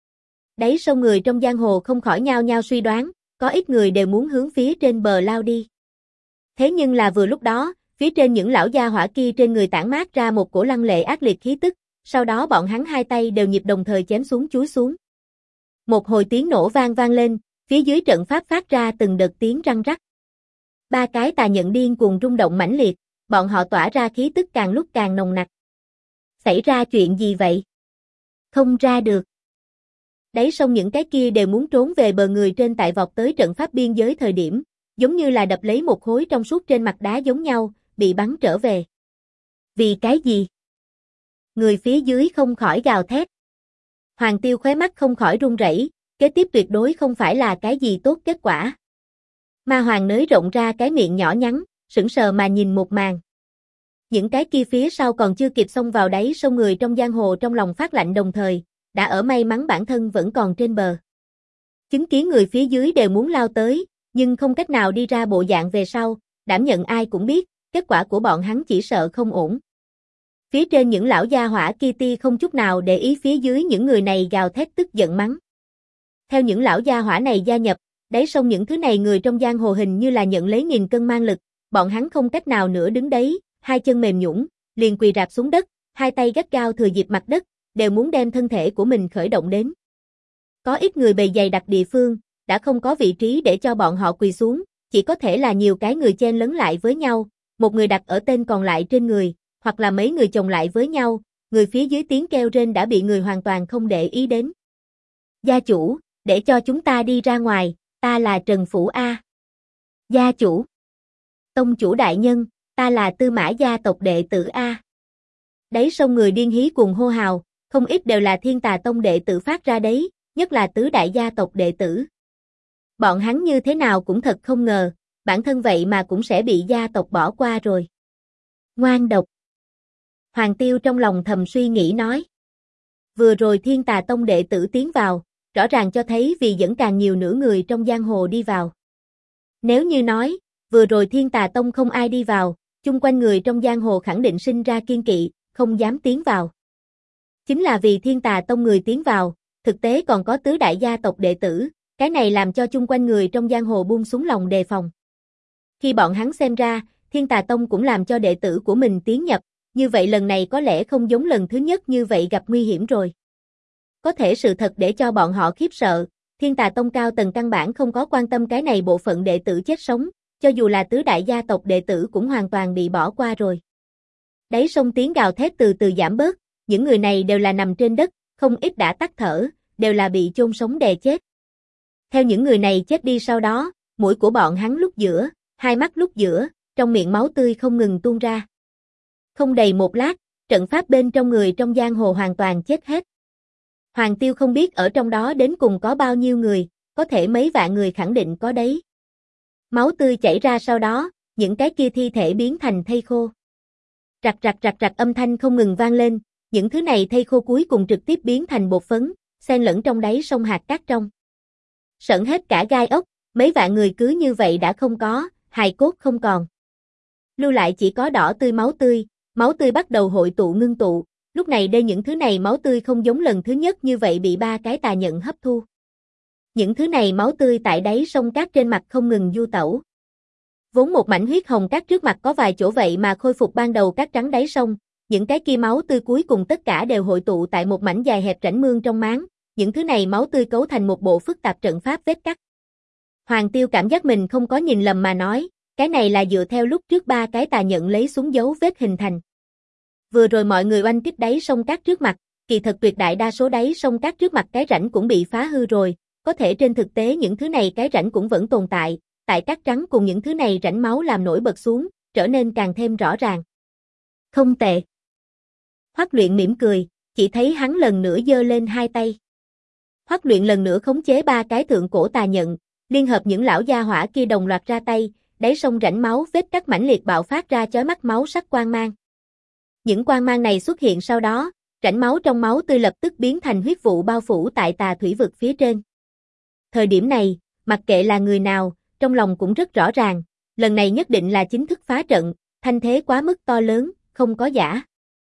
Đáy sông người trong giang hồ không khỏi nhao nhao suy đoán, có ít người đều muốn hướng phía trên bờ lao đi. Thế nhưng là vừa lúc đó, phía trên những lão gia hỏa kia trên người tản mát ra một cổ lăng lệ ác liệt khí tức, sau đó bọn hắn hai tay đều nhịp đồng thời chém xuống chúi xuống. Một hồi tiếng nổ vang vang lên, phía dưới trận pháp phát ra từng đợt tiếng răng rắc. Ba cái tà nhận điên cuồng rung động mãnh liệt, bọn họ tỏa ra khí tức càng lúc càng nồng nặc. Xảy ra chuyện gì vậy? Không ra được. Đáy sông những cái kia đều muốn trốn về bờ người trên tại vọt tới trận pháp biên giới thời điểm, giống như là đập lấy một khối trong suốt trên mặt đá giống nhau, bị bắn trở về. Vì cái gì? Người phía dưới không khỏi gào thét. Hoàng Tiêu khóe mắt không khỏi run rẩy, kế tiếp tuyệt đối không phải là cái gì tốt kết quả. Ma Hoàng nới rộng ra cái miệng nhỏ nhắn, sững sờ mà nhìn một màn. Những cái kia phía sau còn chưa kịp xông vào đáy sông người trong giang hồ trong lòng phát lạnh đồng thời, đã ở may mắn bản thân vẫn còn trên bờ. Chứng kiến người phía dưới đều muốn lao tới, nhưng không cách nào đi ra bộ dạng về sau, đảm nhận ai cũng biết, kết quả của bọn hắn chỉ sợ không ổn. Phía trên những lão gia hỏa kia không chút nào để ý phía dưới những người này gào thét tức giận mắng. Theo những lão gia hỏa này gia nhập, đáy sông những thứ này người trong giang hồ hình như là nhận lấy nghìn cân mang lực, bọn hắn không cách nào nữa đứng đấy, hai chân mềm nhũn, liền quỳ rạp xuống đất, hai tay gắt gao thừa dịp mặt đất, đều muốn đem thân thể của mình khởi động đến. Có ít người bầy dày đặc địa phương, đã không có vị trí để cho bọn họ quỳ xuống, chỉ có thể là nhiều cái người chen lấn lại với nhau, một người đặt ở tên còn lại trên người, hoặc là mấy người chồng lại với nhau, người phía dưới tiếng kêu rên đã bị người hoàn toàn không để ý đến. Gia chủ, để cho chúng ta đi ra ngoài, ta là Trần Phủ A. Gia chủ. Tông chủ đại nhân, ta là Tư Mã gia tộc đệ tử A. Đấy sông người điên hí cùng hô hào, không ít đều là Thiên Tà Tông đệ tử phát ra đấy, nhất là tứ đại gia tộc đệ tử. Bọn hắn như thế nào cũng thật không ngờ, bản thân vậy mà cũng sẽ bị gia tộc bỏ qua rồi. Ngoan độc. Hoàng Tiêu trong lòng thầm suy nghĩ nói. Vừa rồi Thiên Tà Tông đệ tử tiến vào, rõ ràng cho thấy vì dẫn càng nhiều nửa người trong giang hồ đi vào. Nếu như nói, vừa rồi Thiên Tà Tông không ai đi vào, chung quanh người trong giang hồ khẳng định sinh ra kiên kỵ, không dám tiến vào. Chính là vì Thiên Tà Tông người tiến vào, thực tế còn có tứ đại gia tộc đệ tử, cái này làm cho chung quanh người trong giang hồ buông xuống lòng đề phòng. Khi bọn hắn xem ra, Thiên Tà Tông cũng làm cho đệ tử của mình tiến nhập, như vậy lần này có lẽ không giống lần thứ nhất như vậy gặp nguy hiểm rồi. Có thể sự thật để cho bọn họ khiếp sợ, Thiên Tà Tông cao tầng căn bản không có quan tâm cái này bộ phận đệ tử chết sống, cho dù là tứ đại gia tộc đệ tử cũng hoàn toàn bị bỏ qua rồi. Đáy sông tiếng gào thét từ từ giảm bớt, những người này đều là nằm trên đất, không ít đã tắt thở, đều là bị chôn sống đè chết. Theo những người này chết đi sau đó, mũi của bọn hắn lúc giữa, hai mắt lúc giữa, trong miệng máu tươi không ngừng tuôn ra. Không đầy một lát, trận pháp bên trong người trong giang hồ hoàn toàn chết hết. Hoàng Tiêu không biết ở trong đó đến cùng có bao nhiêu người, có thể mấy vạn người khẳng định có đấy. Máu tươi chảy ra sau đó, những cái kia thi thể biến thành thây khô. Rạc rạc rạc rạc âm thanh không ngừng vang lên, những thứ này thây khô cuối cùng trực tiếp biến thành bột phấn, xen lẫn trong đáy sông hạt cát trong. Sởn hết cả gai ốc, mấy vạn người cứ như vậy đã không có, hài cốt không còn. Lưu lại chỉ có đỏ tươi máu tươi bắt đầu hội tụ ngưng tụ, lúc này đây những thứ này máu tươi không giống lần thứ nhất như vậy bị ba cái tà nhận hấp thu. Những thứ này máu tươi tại đáy sông cát trên mặt không ngừng du tẩu. Vốn một mảnh huyết hồng cát trước mặt có vài chỗ vậy mà khôi phục ban đầu cát trắng đáy sông, những cái kia máu tươi cuối cùng tất cả đều hội tụ tại một mảnh dài hẹp rãnh mương trong máng, những thứ này máu tươi cấu thành một bộ phức tạp trận pháp vết cắt. Hoàng Tiêu cảm giác mình không có nhìn lầm mà nói, cái này là dựa theo lúc trước ba cái tà nhận lấy xuống dấu vết hình thành. Vừa rồi mọi người oanh kích đáy sông cát trước mặt, kỳ thật tuyệt đại đa số đáy sông cát trước mặt cái rãnh cũng bị phá hư rồi, có thể trên thực tế những thứ này cái rãnh cũng vẫn tồn tại, tại cát trắng cùng những thứ này rãnh máu làm nổi bật xuống, trở nên càng thêm rõ ràng. Không tệ. Hoắc Luyện mỉm cười, chỉ thấy hắn lần nữa giơ lên hai tay. Hoắc Luyện lần nữa khống chế ba cái thượng cổ tà nhận, liên hợp những lão gia hỏa kia đồng loạt ra tay, đáy sông rãnh máu vết cắt mãnh liệt bạo phát ra chói mắt máu sắc quang mang. Những quang mang này xuất hiện sau đó, rãnh máu trong máu tươi lập tức biến thành huyết vụ bao phủ tại tà thủy vực phía trên. Thời điểm này, mặc kệ là người nào, trong lòng cũng rất rõ ràng, lần này nhất định là chính thức phá trận, thanh thế quá mức to lớn, không có giả.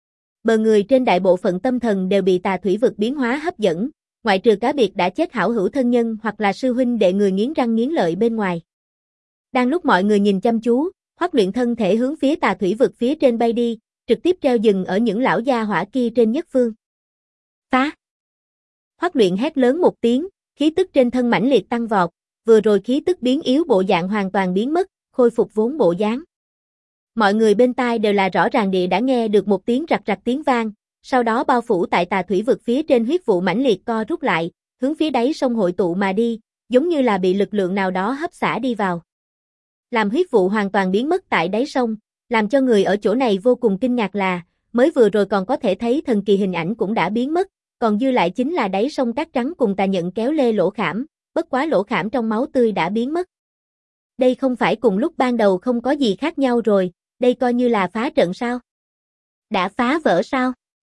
Bờ người trên đại bộ phận tâm thần đều bị tà thủy vực biến hóa hấp dẫn, ngoại trừ cá biệt đã chết hảo hữu thân nhân hoặc là sư huynh đệ người nghiến răng nghiến lợi bên ngoài. Đang lúc mọi người nhìn chăm chú, Hoắc Luyện thân thể hướng phía tà thủy vực phía trên bay đi, trực tiếp treo dừng ở những lão gia hỏa kia trên nhất phương. Phá! Hoắc Luyện hét lớn một tiếng, khí tức trên thân mãnh liệt tăng vọt, vừa rồi khí tức biến yếu bộ dạng hoàn toàn biến mất, khôi phục vốn bộ dáng. Mọi người bên tai đều là rõ ràng địa đã nghe được một tiếng rạc rạc tiếng vang, sau đó bao phủ tại tà thủy vực phía trên huyết vụ mãnh liệt co rút lại, hướng phía đáy sông hội tụ mà đi, giống như là bị lực lượng nào đó hấp xả đi vào. Làm huyết vụ hoàn toàn biến mất tại đáy sông, làm cho người ở chỗ này vô cùng kinh ngạc là, mới vừa rồi còn có thể thấy thần kỳ hình ảnh cũng đã biến mất, còn dư lại chính là đáy sông cát trắng cùng tà nhận kéo lê lỗ khảm, bất quá lỗ khảm trong máu tươi đã biến mất. Đây không phải cùng lúc ban đầu không có gì khác nhau rồi, đây coi như là phá trận sao? Đã phá vỡ sao?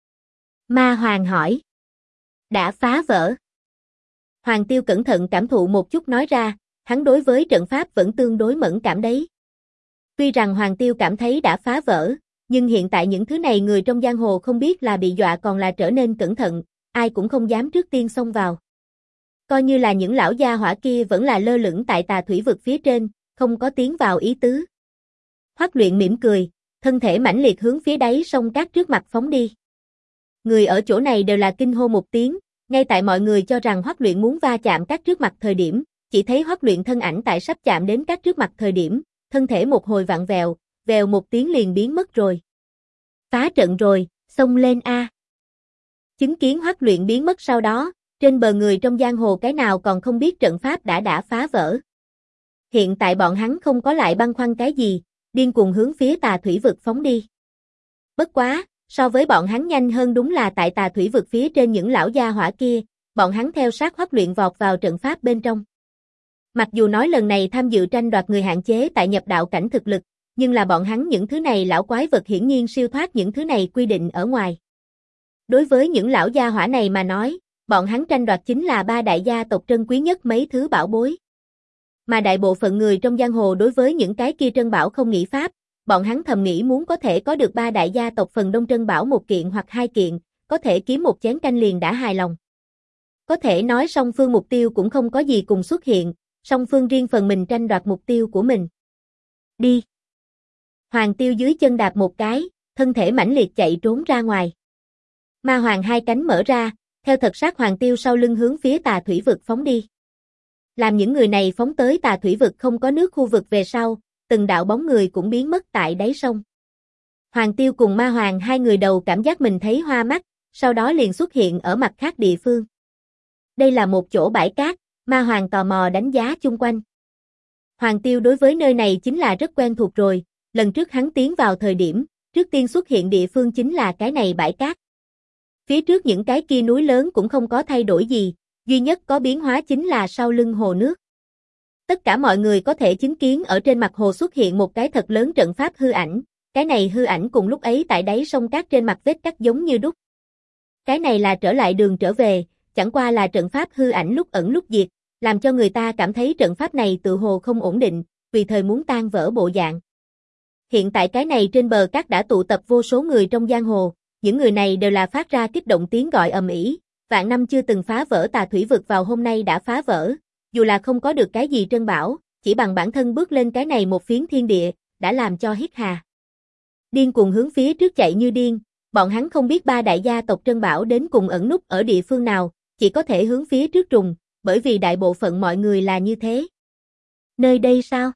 Ma Hoàng hỏi. Đã phá vỡ. Hoàng Tiêu cẩn thận cảm thụ một chút nói ra, hắn đối với trận pháp vẫn tương đối mẫn cảm đấy. Tuy rằng Hoàng Tiêu cảm thấy đã phá vỡ, nhưng hiện tại những thứ này người trong giang hồ không biết là bị dọa còn là trở nên cẩn thận, ai cũng không dám trước tiên xông vào. Coi như là những lão gia hỏa kia vẫn là lơ lửng tại tà thủy vực phía trên, không có tiến vào ý tứ. Hoắc Luyện mỉm cười, thân thể mãnh liệt hướng phía đáy sông cát trước mặt phóng đi. Người ở chỗ này đều là kinh hô một tiếng, ngay tại mọi người cho rằng Hoắc Luyện muốn va chạm cát trước mặt thời điểm, chỉ thấy Hoắc Luyện thân ảnh tại sắp chạm đến cát trước mặt thời điểm, thân thể một hồi vặn vèo, vèo một tiếng liền biến mất rồi. Phá trận rồi, xông lên a. Chứng kiến Hoắc Luyện biến mất sau đó, trên bờ người trong giang hồ cái nào còn không biết trận pháp đã phá vỡ. Hiện tại bọn hắn không có lại băn khoăn cái gì, điên cuồng hướng phía tà thủy vực phóng đi. Bất quá, so với bọn hắn nhanh hơn đúng là tại tà thủy vực phía trên những lão gia hỏa kia, bọn hắn theo sát Hoắc Luyện vọt vào trận pháp bên trong. Mặc dù nói lần này tham dự tranh đoạt người hạn chế tại nhập đạo cảnh thực lực, nhưng là bọn hắn những thứ này lão quái vật hiển nhiên siêu thoát những thứ này quy định ở ngoài. Đối với những lão gia hỏa này mà nói, bọn hắn tranh đoạt chính là ba đại gia tộc trân quý nhất mấy thứ bảo bối. Mà đại bộ phận người trong giang hồ đối với những cái kia trân bảo không nghĩ pháp, bọn hắn thầm nghĩ muốn có thể có được ba đại gia tộc phần đông trân bảo một kiện hoặc hai kiện, có thể kiếm một chén canh liền đã hài lòng. Có thể nói song phương mục tiêu cũng không có gì cùng xuất hiện, song phương riêng phần mình tranh đoạt mục tiêu của mình. Đi! Hoàng Tiêu dưới chân đạp một cái, thân thể mãnh liệt chạy trốn ra ngoài. Ma Hoàng hai cánh mở ra, theo thật sát Hoàng Tiêu sau lưng hướng phía tà thủy vực phóng đi. Làm những người này phóng tới tà thủy vực không có nước khu vực về sau, từng đạo bóng người cũng biến mất tại đáy sông. Hoàng Tiêu cùng Ma Hoàng hai người đầu cảm giác mình thấy hoa mắt, sau đó liền xuất hiện ở mặt khác địa phương. Đây là một chỗ bãi cát, Ma Hoàng tò mò đánh giá chung quanh. Hoàng Tiêu đối với nơi này chính là rất quen thuộc rồi, lần trước hắn tiến vào thời điểm, trước tiên xuất hiện địa phương chính là cái này bãi cát. Phía trước những cái kia núi lớn cũng không có thay đổi gì, duy nhất có biến hóa chính là sau lưng hồ nước. Tất cả mọi người có thể chứng kiến ở trên mặt hồ xuất hiện một cái thật lớn trận pháp hư ảnh, cái này hư ảnh cùng lúc ấy tại đáy sông cát trên mặt vết cắt giống như đúc. Cái này là trở lại đường trở về, chẳng qua là trận pháp hư ảnh lúc ẩn lúc diệt, làm cho người ta cảm thấy trận pháp này tự hồ không ổn định, vì thời muốn tan vỡ bộ dạng. Hiện tại cái này trên bờ cát đã tụ tập vô số người trong giang hồ, những người này đều là phát ra kích động tiếng gọi ầm ĩ, vạn năm chưa từng phá vỡ tà thủy vực vào hôm nay đã phá vỡ, dù là không có được cái gì trân bảo, chỉ bằng bản thân bước lên cái này một phiến thiên địa, đã làm cho hít hà. Điên cuồng hướng phía trước chạy như điên, bọn hắn không biết ba đại gia tộc trân bảo đến cùng ẩn núp ở địa phương nào, chỉ có thể hướng phía trước trùng, bởi vì đại bộ phận mọi người là như thế. Nơi đây sao?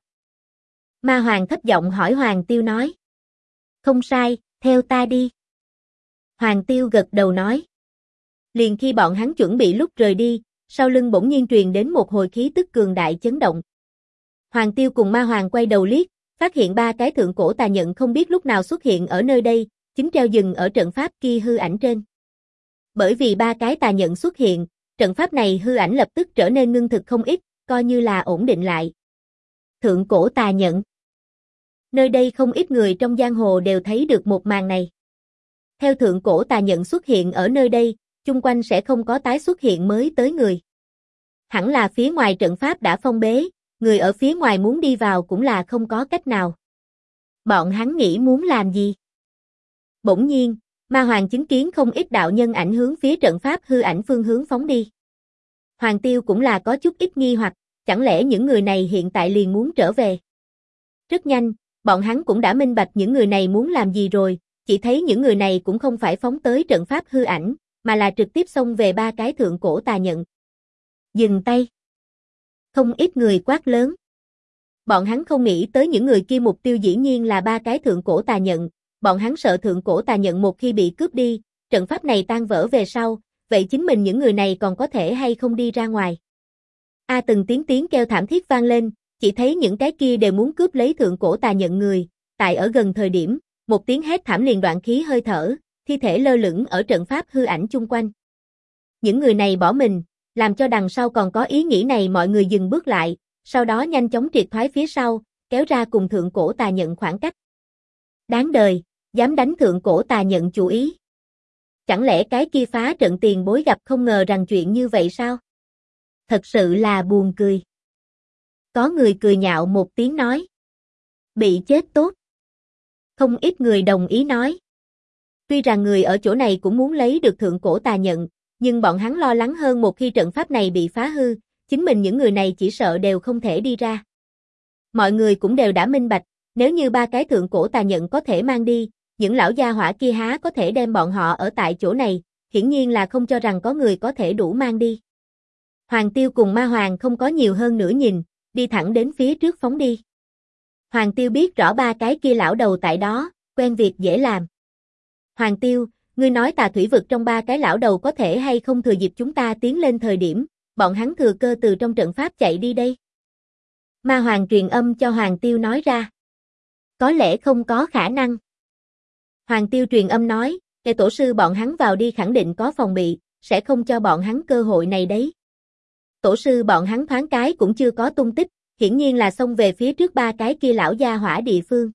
Ma Hoàng thấp giọng hỏi Hoàng Tiêu nói. Không sai, theo ta đi. Hoàng Tiêu gật đầu nói. Liền khi bọn hắn chuẩn bị lúc rời đi, sau lưng bỗng nhiên truyền đến một hồi khí tức cường đại chấn động. Hoàng Tiêu cùng Ma Hoàng quay đầu liếc, phát hiện ba cái thượng cổ tà nhận không biết lúc nào xuất hiện ở nơi đây, chính treo dừng ở trận pháp kia hư ảnh trên. Bởi vì ba cái tà nhận xuất hiện, trận pháp này hư ảnh lập tức trở nên ngưng thực không ít, coi như là ổn định lại. Thượng cổ tà nhận. Nơi đây không ít người trong giang hồ đều thấy được một màn này. Theo thượng cổ tà nhận xuất hiện ở nơi đây, chung quanh sẽ không có tái xuất hiện mới tới người. Hẳn là phía ngoài trận pháp đã phong bế, người ở phía ngoài muốn đi vào cũng là không có cách nào. Bọn hắn nghĩ muốn làm gì? Bỗng nhiên, Ma Hoàng chứng kiến không ít đạo nhân ảnh hướng phía trận pháp hư ảnh phương hướng phóng đi. Hoàng Tiêu cũng là có chút ít nghi hoặc, chẳng lẽ những người này hiện tại liền muốn trở về? Rất nhanh, bọn hắn cũng đã minh bạch những người này muốn làm gì rồi, chỉ thấy những người này cũng không phải phóng tới trận pháp hư ảnh, mà là trực tiếp xông về ba cái thượng cổ tà nhận. Dừng tay. Không ít người quát lớn. Bọn hắn không nghĩ tới những người kia mục tiêu dĩ nhiên là ba cái thượng cổ tà nhận, bọn hắn sợ thượng cổ tà nhận một khi bị cướp đi, trận pháp này tan vỡ về sau, vậy chính mình những người này còn có thể hay không đi ra ngoài. Từng tiếng kêu thảm thiết vang lên, chỉ thấy những cái kia đều muốn cướp lấy thượng cổ tà nhận người, tại ở gần thời điểm, một tiếng hét thảm liền đoạn khí hơi thở, thi thể lơ lửng ở trận pháp hư ảnh chung quanh. Những người này bỏ mình, làm cho đằng sau còn có ý nghĩ này mọi người dừng bước lại, sau đó nhanh chóng triệt thoái phía sau, kéo ra cùng thượng cổ tà nhận khoảng cách. Đáng đời, dám đánh thượng cổ tà nhận chủ ý. Chẳng lẽ cái kia phá trận tiền bối gặp không ngờ rằng chuyện như vậy sao? Thật sự là buồn cười. Có người cười nhạo một tiếng nói. Bị chết tốt. Không ít người đồng ý nói. Tuy rằng người ở chỗ này cũng muốn lấy được thượng cổ tà nhận, nhưng bọn hắn lo lắng hơn một khi trận pháp này bị phá hư, chính mình những người này chỉ sợ đều không thể đi ra. Mọi người cũng đều đã minh bạch, nếu như ba cái thượng cổ tà nhận có thể mang đi, những lão gia hỏa kia há có thể đem bọn họ ở tại chỗ này, hiển nhiên là không cho rằng có người có thể đủ mang đi. Hoàng Tiêu cùng Ma Hoàng không có nhiều hơn nữa nhìn, đi thẳng đến phía trước phóng đi. Hoàng Tiêu biết rõ ba cái kia lão đầu tại đó, quen việc dễ làm. Hoàng Tiêu, ngươi nói tà thủy vực trong ba cái lão đầu có thể hay không thừa dịp chúng ta tiến lên thời điểm, bọn hắn thừa cơ từ trong trận pháp chạy đi đây. Ma Hoàng truyền âm cho Hoàng Tiêu nói ra. Có lẽ không có khả năng. Hoàng Tiêu truyền âm nói, để tổ sư bọn hắn vào đi khẳng định có phòng bị, sẽ không cho bọn hắn cơ hội này đấy. Tổ sư bọn hắn thoáng cái cũng chưa có tung tích, hiển nhiên là xông về phía trước ba cái kia lão gia hỏa địa phương.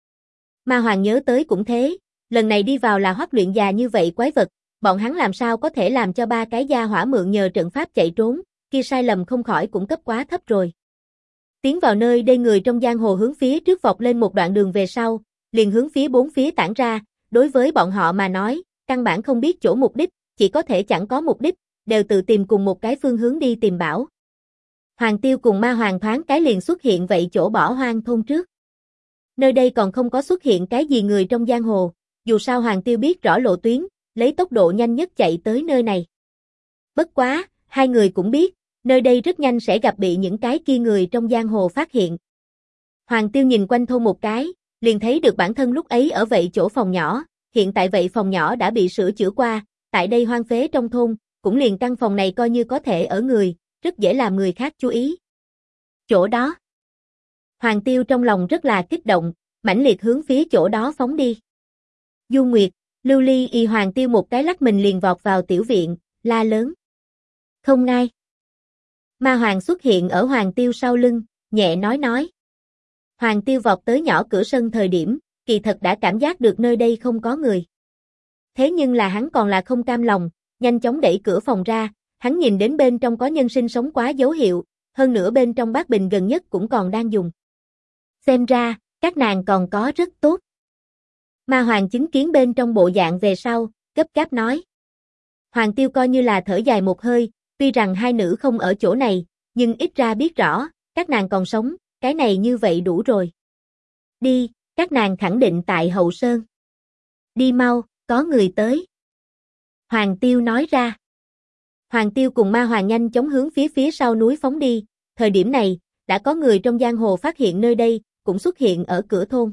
Ma Hoàng nhớ tới cũng thế, lần này đi vào là Hoắc Luyện già như vậy quái vật, bọn hắn làm sao có thể làm cho ba cái gia hỏa mượn nhờ trận pháp chạy trốn, kia sai lầm không khỏi cũng cấp quá thấp rồi. Tiến vào nơi đây người trong giang hồ hướng phía trước vọt lên một đoạn đường về sau, liền hướng phía bốn phía tản ra, đối với bọn họ mà nói, căn bản không biết chỗ mục đích, chỉ có thể chẳng có mục đích, đều tự tìm cùng một cái phương hướng đi tìm bảo. Hoàng Tiêu cùng Ma Hoàng thoáng cái liền xuất hiện vậy chỗ bỏ hoang thôn trước. Nơi đây còn không có xuất hiện cái gì người trong giang hồ, dù sao Hoàng Tiêu biết rõ lộ tuyến, lấy tốc độ nhanh nhất chạy tới nơi này. Bất quá, hai người cũng biết, nơi đây rất nhanh sẽ gặp bị những cái kia người trong giang hồ phát hiện. Hoàng Tiêu nhìn quanh thôn một cái, liền thấy được bản thân lúc ấy ở vậy chỗ phòng nhỏ, hiện tại vậy phòng nhỏ đã bị sửa chữa qua, tại đây hoang phế trong thôn, cũng liền căn phòng này coi như có thể ở người, rất dễ làm người khác chú ý. Chỗ đó. Hoàng Tiêu trong lòng rất là kích động, mãnh liệt hướng phía chỗ đó phóng đi. Du Nguyệt, Lưu Ly y Hoàng Tiêu một cái lắc mình liền vọt vào tiểu viện, la lớn. Không ai. Ma Hoàng xuất hiện ở Hoàng Tiêu sau lưng, nhẹ nói. Hoàng Tiêu vọt tới nhỏ cửa sân thời điểm, kỳ thật đã cảm giác được nơi đây không có người. Thế nhưng là hắn còn là không cam lòng, nhanh chóng đẩy cửa phòng ra, hắn nhìn đến bên trong có nhân sinh sống quá dấu hiệu, hơn nữa bên trong bát bình gần nhất cũng còn đang dùng. Xem ra, các nàng còn có rất tốt. Ma Hoàng chứng kiến bên trong bộ dạng về sau, gấp gáp nói. Hoàng Tiêu coi như là thở dài một hơi, tuy rằng hai nữ không ở chỗ này, nhưng ít ra biết rõ, các nàng còn sống, cái này như vậy đủ rồi. Đi, các nàng khẳng định tại Hậu Sơn. Đi mau, có người tới. Hoàng Tiêu nói ra. Hoàng Tiêu cùng Ma Hoàng nhanh chóng hướng phía sau núi phóng đi, thời điểm này, đã có người trong giang hồ phát hiện nơi đây, cũng xuất hiện ở cửa thôn.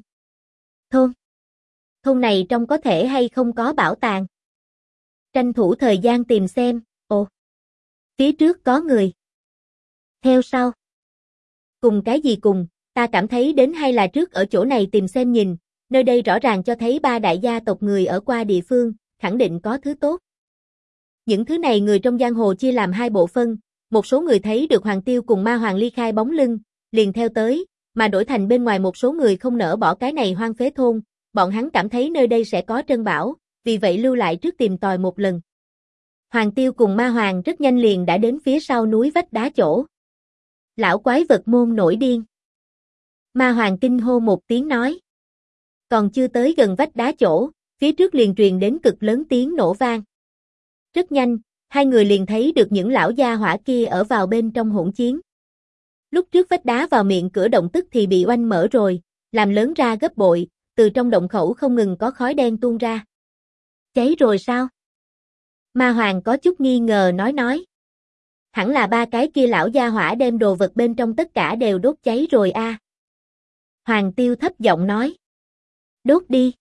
Thôn này trong có thể hay không có bảo tàng. Tranh thủ thời gian tìm xem, ồ. Phía trước có người. Theo sau. Cùng cái gì cùng, ta cảm thấy đến hay là trước ở chỗ này tìm xem nhìn, nơi đây rõ ràng cho thấy ba đại gia tộc người ở qua địa phương, khẳng định có thứ tốt. Những thứ này người trong giang hồ chia làm hai bộ phân, một số người thấy được Hoàng Tiêu cùng Ma Hoàng ly khai bóng lưng, liền theo tới, mà đổi thành bên ngoài một số người không nỡ bỏ cái này hoang phế thôn, bọn hắn cảm thấy nơi đây sẽ có trân bảo, vì vậy lưu lại trước tìm tòi một lần. Hoàng Tiêu cùng Ma Hoàng rất nhanh liền đã đến phía sau núi vách đá chỗ. Lão quái vật môn nổi điên. Ma Hoàng kinh hô một tiếng nói. Còn chưa tới gần vách đá chỗ, phía trước liền truyền đến cực lớn tiếng nổ vang. Rất nhanh, hai người liền thấy được những lão gia hỏa kia ở vào bên trong hỗn chiến. Lúc trước vách đá vào miệng cửa động tức thì bị oanh mở rồi, làm lớn ra gấp bội, từ trong động khẩu không ngừng có khói đen tuôn ra. Cháy rồi sao? Ma Hoàng có chút nghi ngờ nói. Hẳn là ba cái kia lão gia hỏa đem đồ vật bên trong tất cả đều đốt cháy rồi a. Hoàng Tiêu thấp giọng nói. Đốt đi.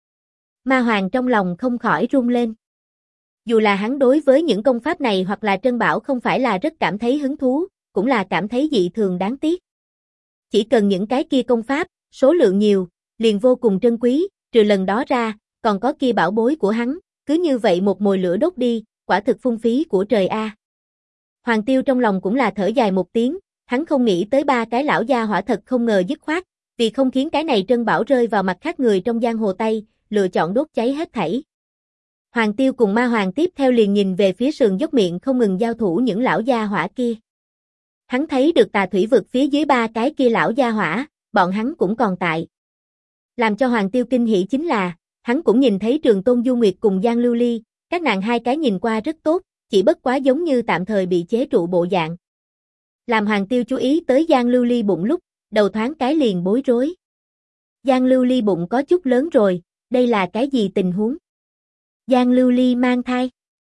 Ma Hoàng trong lòng không khỏi run lên. Dù là hắn đối với những công pháp này hoặc là trân bảo không phải là rất cảm thấy hứng thú, cũng là cảm thấy dị thường đáng tiếc. Chỉ cần những cái kia công pháp, số lượng nhiều, liền vô cùng trân quý, trừ lần đó ra, còn có kia bảo bối của hắn, cứ như vậy một mồi lửa đốt đi, quả thực phung phí của trời a. Hoàng Tiêu trong lòng cũng là thở dài một tiếng, hắn không nghĩ tới ba cái lão gia hỏa thật không ngờ dứt khoát, vì không khiến cái này trân bảo rơi vào mặt khác người trong giang hồ tay, lựa chọn đốt cháy hết thảy. Hoàng Tiêu cùng Ma Hoàng tiếp theo liền nhìn về phía sườn dốc miệng không ngừng giao thủ những lão gia hỏa kia. Hắn thấy được tà thủy vực phía dưới ba cái kia lão gia hỏa, bọn hắn cũng còn tại. Làm cho Hoàng Tiêu kinh hỉ chính là, hắn cũng nhìn thấy Trường Tôn Du Nguyệt cùng Giang Lưu Ly, các nàng hai cái nhìn qua rất tốt, chỉ bất quá giống như tạm thời bị chế trụ bộ dạng. Làm Hoàng Tiêu chú ý tới Giang Lưu Ly bụng lúc, đầu thoáng cái liền bối rối. Giang Lưu Ly bụng có chút lớn rồi, đây là cái gì tình huống? Giang Lưu Ly mang thai.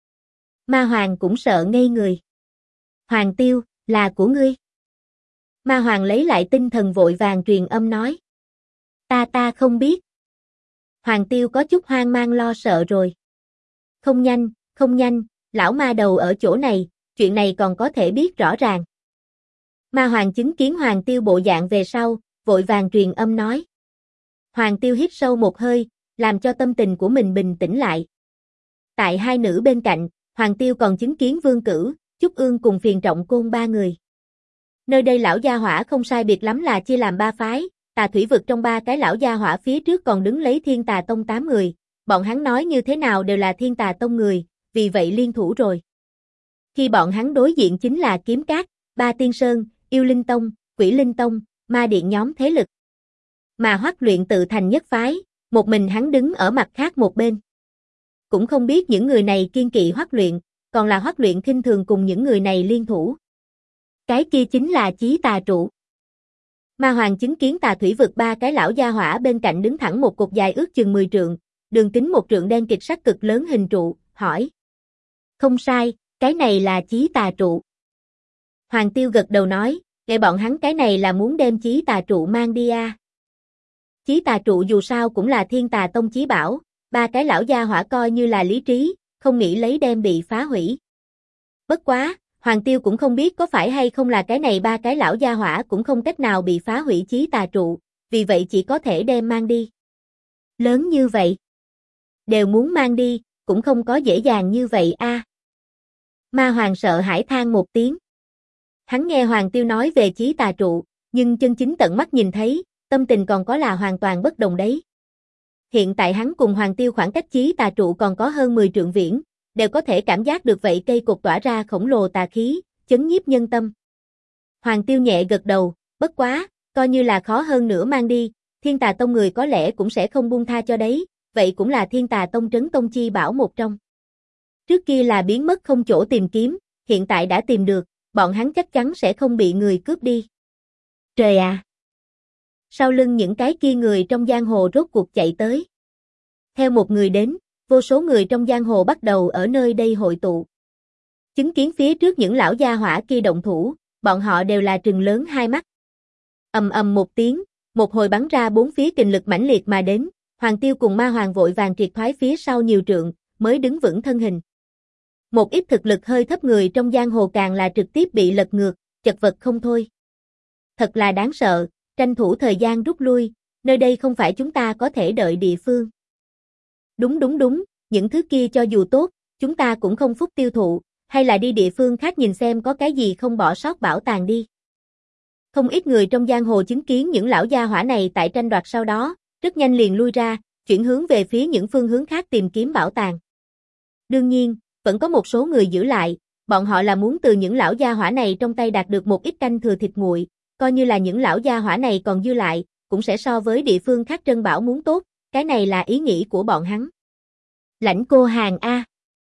Ma Hoàng cũng sợ ngây người. Hoàng Tiêu, là của ngươi. Ma Hoàng lấy lại tinh thần vội vàng truyền âm nói. Ta không biết. Hoàng Tiêu có chút hoang mang lo sợ rồi. Không nhanh, lão ma đầu ở chỗ này, chuyện này còn có thể biết rõ ràng. Ma Hoàng chứng kiến Hoàng Tiêu bộ dạng về sau, vội vàng truyền âm nói. Hoàng Tiêu hít sâu một hơi, làm cho tâm tình của mình bình tĩnh lại. Tại hai nữ bên cạnh, Hoàng Tiêu còn chứng kiến Vương Cửu, Trúc Ương cùng Phiền Trọng Côn ba người. Nơi đây lão gia hỏa không sai biệt lắm là chia làm ba phái, tà thủy vực trong ba cái lão gia hỏa phía trước còn đứng lấy Thiên Tà Tông 8 người, bọn hắn nói như thế nào đều là Thiên Tà Tông người, vì vậy liên thủ rồi. Khi bọn hắn đối diện chính là Kiếm Cát, Ba Tiên Sơn, Yêu Linh Tông, Quỷ Linh Tông, Ma Điện nhóm thế lực. Mà Hoắc Luyện tự thành nhất phái, một mình hắn đứng ở mặt khác một bên. Cũng không biết những người này kiên kỵ Hoắc Luyện, còn là Hoắc Luyện khinh thường cùng những người này liên thủ. Cái kia chính là Chí Tà Trụ. Ma Hoàng chứng kiến tà thủy vực ba cái lão gia hỏa bên cạnh đứng thẳng một cột dài ước chừng 10 trượng, đường kính 1 trượng đen kịt sắc cực lớn hình trụ, hỏi. Không sai, cái này là Chí Tà Trụ. Hoàng Tiêu gật đầu nói, nghe bọn hắn cái này là muốn đem Chí Tà Trụ mang đi a. Chí Tà Trụ dù sao cũng là Thiên Tà Tông chí bảo, ba cái lão gia hỏa coi như là lý trí, không nghĩ lấy đem bị phá hủy. Bất quá, Hoàng Tiêu cũng không biết có phải hay không là cái này ba cái lão gia hỏa cũng không cách nào bị phá hủy Chí Tà Trụ, vì vậy chỉ có thể đem mang đi. Lớn như vậy, đều muốn mang đi, cũng không có dễ dàng như vậy a. Ma Hoàng sợ hãi than một tiếng. Hắn nghe Hoàng Tiêu nói về Chí Tà Trụ, nhưng chân chính tận mắt nhìn thấy, tâm tình còn có là hoàn toàn bất đồng đấy. Hiện tại hắn cùng Hoàng Tiêu khoảng cách Chí Tà Trụ còn có hơn 10 trượng viễn, đều có thể cảm giác được vậy cây cột tỏa ra khổng lồ tà khí, chấn nhiếp nhân tâm. Hoàng Tiêu nhẹ gật đầu, bất quá, coi như là khó hơn nữa mang đi, Thiên Tà Tông người có lẽ cũng sẽ không buông tha cho đấy, vậy cũng là Thiên Tà Tông trấn tông chi bảo một trong. Trước kia là biến mất không chỗ tìm kiếm, hiện tại đã tìm được, bọn hắn chắc chắn sẽ không bị người cướp đi. Trời à! Sau lưng những cái kia người trong giang hồ rốt cuộc chạy tới. Theo một người đến, vô số người trong giang hồ bắt đầu ở nơi đây hội tụ. Chứng kiến phía trước những lão gia hỏa kia động thủ, bọn họ đều là trừng lớn hai mắt. Ầm ầm một tiếng, một hồi bắn ra bốn phía kình lực mãnh liệt mà đến, Hoàng Tiêu cùng Ma Hoàng vội vàng triệt thoái phía sau nhiều trượng, mới đứng vững thân hình. Một ít thực lực hơi thấp người trong giang hồ càng là trực tiếp bị lật ngược, chật vật không thôi. Thật là đáng sợ, tranh thủ thời gian rút lui, nơi đây không phải chúng ta có thể đợi địa phương. Đúng, những thứ kia cho dù tốt, chúng ta cũng không phúc tiêu thụ, hay là đi địa phương khác nhìn xem có cái gì không bỏ sót bảo tàng đi. Không ít người trong giang hồ chứng kiến những lão gia hỏa này tại tranh đoạt sau đó, rất nhanh liền lui ra, chuyển hướng về phía những phương hướng khác tìm kiếm bảo tàng. Đương nhiên, vẫn có một số người giữ lại, bọn họ là muốn từ những lão gia hỏa này trong tay đạt được một ít canh thừa thịt nguội, coi như là những lão gia hỏa này còn dư lại, cũng sẽ so với địa phương khác trân bảo muốn tốt, cái này là ý nghĩ của bọn hắn. Lãnh Cô Hàng a.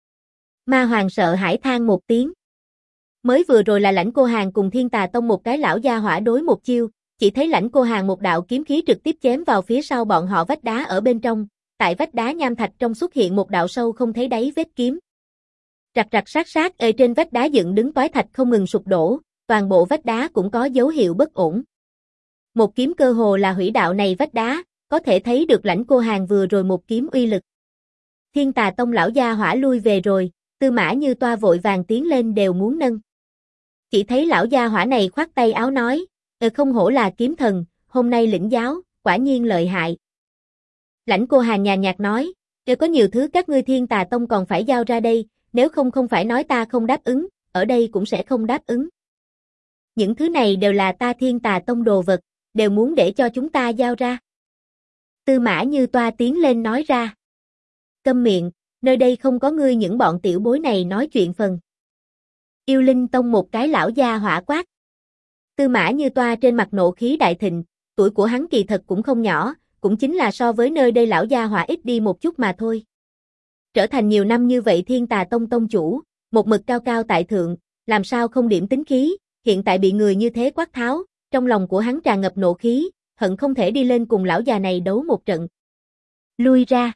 Ma Hoàng sợ hãi than một tiếng. Mới vừa rồi là Lãnh Cô Hàng cùng Thiên Tà Tông một cái lão gia hỏa đối một chiêu, chỉ thấy Lãnh Cô Hàng một đạo kiếm khí trực tiếp chém vào phía sau bọn họ vách đá ở bên trong, tại vách đá nham thạch trong xuất hiện một đạo sâu không thấy đáy vết kiếm. Rạc rạc sát ở trên vách đá dựng đứng toái thạch không ngừng sụp đổ, toàn bộ vách đá cũng có dấu hiệu bất ổn. Một kiếm cơ hồ là hủy đạo này vách đá, có thể thấy được Lãnh Cô Hàng vừa rồi một kiếm uy lực. Thiên Tà Tông lão gia hỏa lui về rồi, Tư Mã Như Toa vội vàng tiến lên đều muốn nâng. Chỉ thấy lão gia hỏa này khoát tay áo nói, không hổ là kiếm thần, hôm nay lĩnh giáo, quả nhiên lợi hại. Lãnh Cô Hàng nhàn nhạt nói, có nhiều thứ các ngươi Thiên Tà Tông còn phải giao ra đây, nếu không phải nói ta không đáp ứng, ở đây cũng sẽ không đáp ứng. Những thứ này đều là ta Thiên Tà Tông đồ vật, đều muốn để cho chúng ta giao ra. Tư Mã Như Toa tiến lên nói ra. Câm miệng, nơi đây không có ngươi những bọn tiểu bối này nói chuyện phần. Yêu Linh Tông một cái lão gia hỏa quát. Tư Mã Như Toa trên mặt nộ khí đại thịnh, tuổi của hắn kỳ thật cũng không nhỏ, cũng chính là so với nơi đây lão gia hỏa ít đi một chút mà thôi. Trở thành nhiều năm như vậy Thiên Tà Tông tông chủ, một mực cao cao tại thượng, làm sao không điểm tính khí, hiện tại bị người như thế quát tháo, trong lòng của hắn tràn ngập nộ khí, hận không thể đi lên cùng lão già này đấu một trận. Lui ra.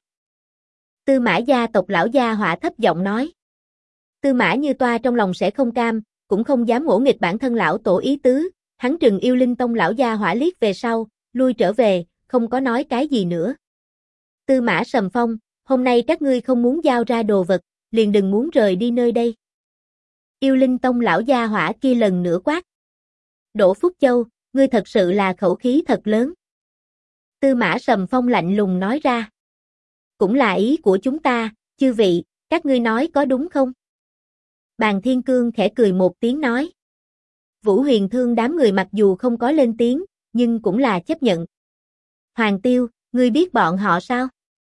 Tư Mã gia tộc lão gia hỏa thấp giọng nói. Tư Mã Như Toa trong lòng sẽ không cam, cũng không dám ngỗ nghịch bản thân lão tổ ý tứ, hắn trừng Yêu Linh Tông lão gia hỏa liếc về sau, lui trở về, không có nói cái gì nữa. Tư Mã Sầm Phong, hôm nay các ngươi không muốn giao ra đồ vật, liền đừng muốn rời đi nơi đây. Yêu Linh Tông lão gia hỏa kia lần nữa quát. Đỗ Phúc Châu, ngươi thật sự là khẩu khí thật lớn. Tư Mã Sầm Phong lạnh lùng nói ra. Cũng là ý của chúng ta, chư vị, các ngươi nói có đúng không? Bàn Thiên Cương khẽ cười một tiếng nói. Vũ Huyền Thương đám người mặc dù không có lên tiếng, nhưng cũng là chấp nhận. Hoàng Tiêu, ngươi biết bọn họ sao?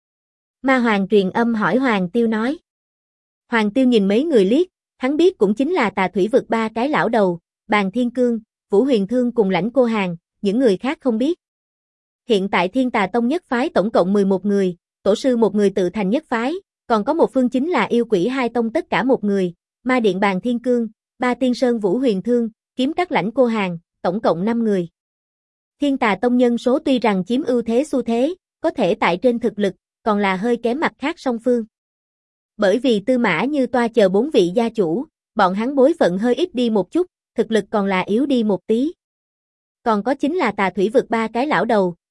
Ma Hoàng truyền âm hỏi Hoàng Tiêu nói. Hoàng Tiêu nhìn mấy người liếc, hắn biết cũng chính là Tà Thủy vực ba cái lão đầu, Bàn Thiên Cương, Vũ Huyền Thương cùng Lãnh Cô Hàng, những người khác không biết. Hiện tại Thiên Tà Tông nhất phái tổng cộng 11 người, tổ sư một người tự thành nhất phái, còn có một phương chính là yêu quỷ hai tông tất cả một người, Ma Điện Bàn Thiên Cương, Ba Tiên Sơn Vũ Huyền Thương, Kiếm Các Lãnh Cô Hàng, tổng cộng 5 người. Thiên Tà Tông nhân số tuy rằng chiếm ưu thế xu thế, có thể tại trên thực lực, còn là hơi kém mặt khác song phương. Bởi vì Tư Mã Như Toa chờ 4 vị gia chủ, bọn hắn bối phận hơi ít đi một chút, thực lực còn là yếu đi một tí. Còn có chính là Tà Thủy vực ba cái lão đầu,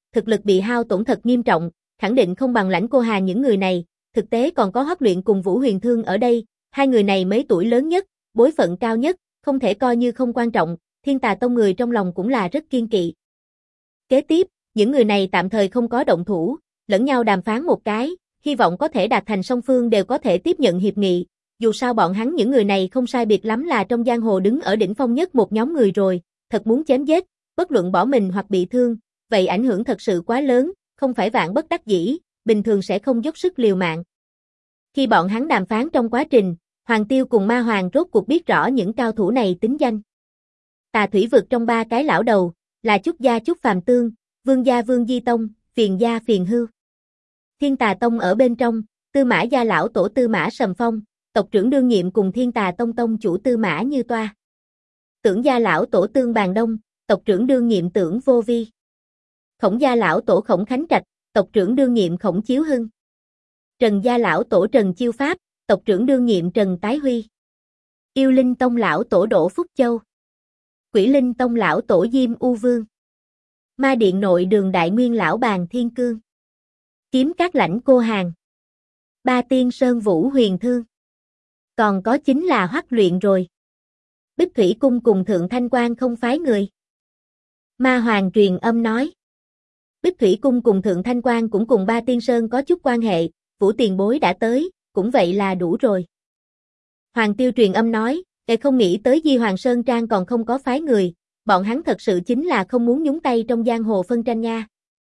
thực lực bị hao tổn thật nghiêm trọng, khẳng định không bằng Lãnh Cô Hà những người này, thực tế còn có Hoắc Luyện cùng Vũ Huyền Thương ở đây, hai người này mấy tuổi lớn nhất, bối phận cao nhất, không thể coi như không quan trọng, Thiên Tà Tông người trong lòng cũng là rất kiên kỵ. Kế tiếp, những người này tạm thời không có động thủ, lẫn nhau đàm phán một cái, hy vọng có thể đạt thành song phương đều có thể tiếp nhận hiệp nghị, dù sao bọn hắn những người này không sai biệt lắm là trong giang hồ đứng ở đỉnh phong nhất một nhóm người rồi, thật muốn chém giết, bất luận bỏ mình hoặc bị thương, vậy ảnh hưởng thật sự quá lớn, không phải vạn bất đắc dĩ, bình thường sẽ không dốc sức liều mạng. Khi bọn hắn đàm phán trong quá trình, Hoàng Tiêu cùng Ma Hoàng rốt cuộc biết rõ những cao thủ này tính danh. Tà thủy vực trong ba cái lão đầu, là Chúc gia Chúc Phàm Tương, Vương gia Vương Di Tông, Phiền gia Phiền Hưu. Thiên Tà Tông ở bên trong, Tư Mã gia lão tổ Tư Mã Sầm Phong, tộc trưởng đương nhiệm cùng Thiên Tà Tông tông chủ Tư Mã Như Toa. Tưởng gia lão tổ Tương Bàn Đông, tộc trưởng đương nhiệm Tưởng Vô Vi. Khổng gia lão tổ Khổng Khánh Trạch, tộc trưởng đương nhiệm Khổng Chiếu Hưng. Trần gia lão tổ Trần Chiêu Pháp, tộc trưởng đương nhiệm Trần Tái Huy. Yêu Linh Tông lão tổ Đỗ Phúc Châu. Quỷ Linh Tông lão tổ Diêm U Vương. Ma Điện nội đường Đại Nguyên lão Bàn Thiên Cương. Kiếm Các Lãnh Cô Hàn. Ba Tiên Sơn Vũ Huyền Thương. Còn có chính là Hoắc Luyện rồi. Bích Thủy Cung cùng Thượng Thanh Quan không phái người. Ma Hoàng truyền âm nói. Bích Thủy Cung cùng Thượng Thanh Quan cũng cùng Ba Tiên Sơn có chút quan hệ, Vũ tiền bối đã tới, cũng vậy là đủ rồi. Hoàng Tiêu truyền âm nói, không nghĩ tới Di Hoàng Sơn Trang còn không có phái người, bọn hắn thật sự chính là không muốn nhúng tay trong giang hồ phân tranh nha.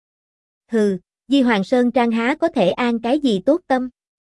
Hừ, Di Hoàng Sơn Trang há có thể an cái gì tốt tâm.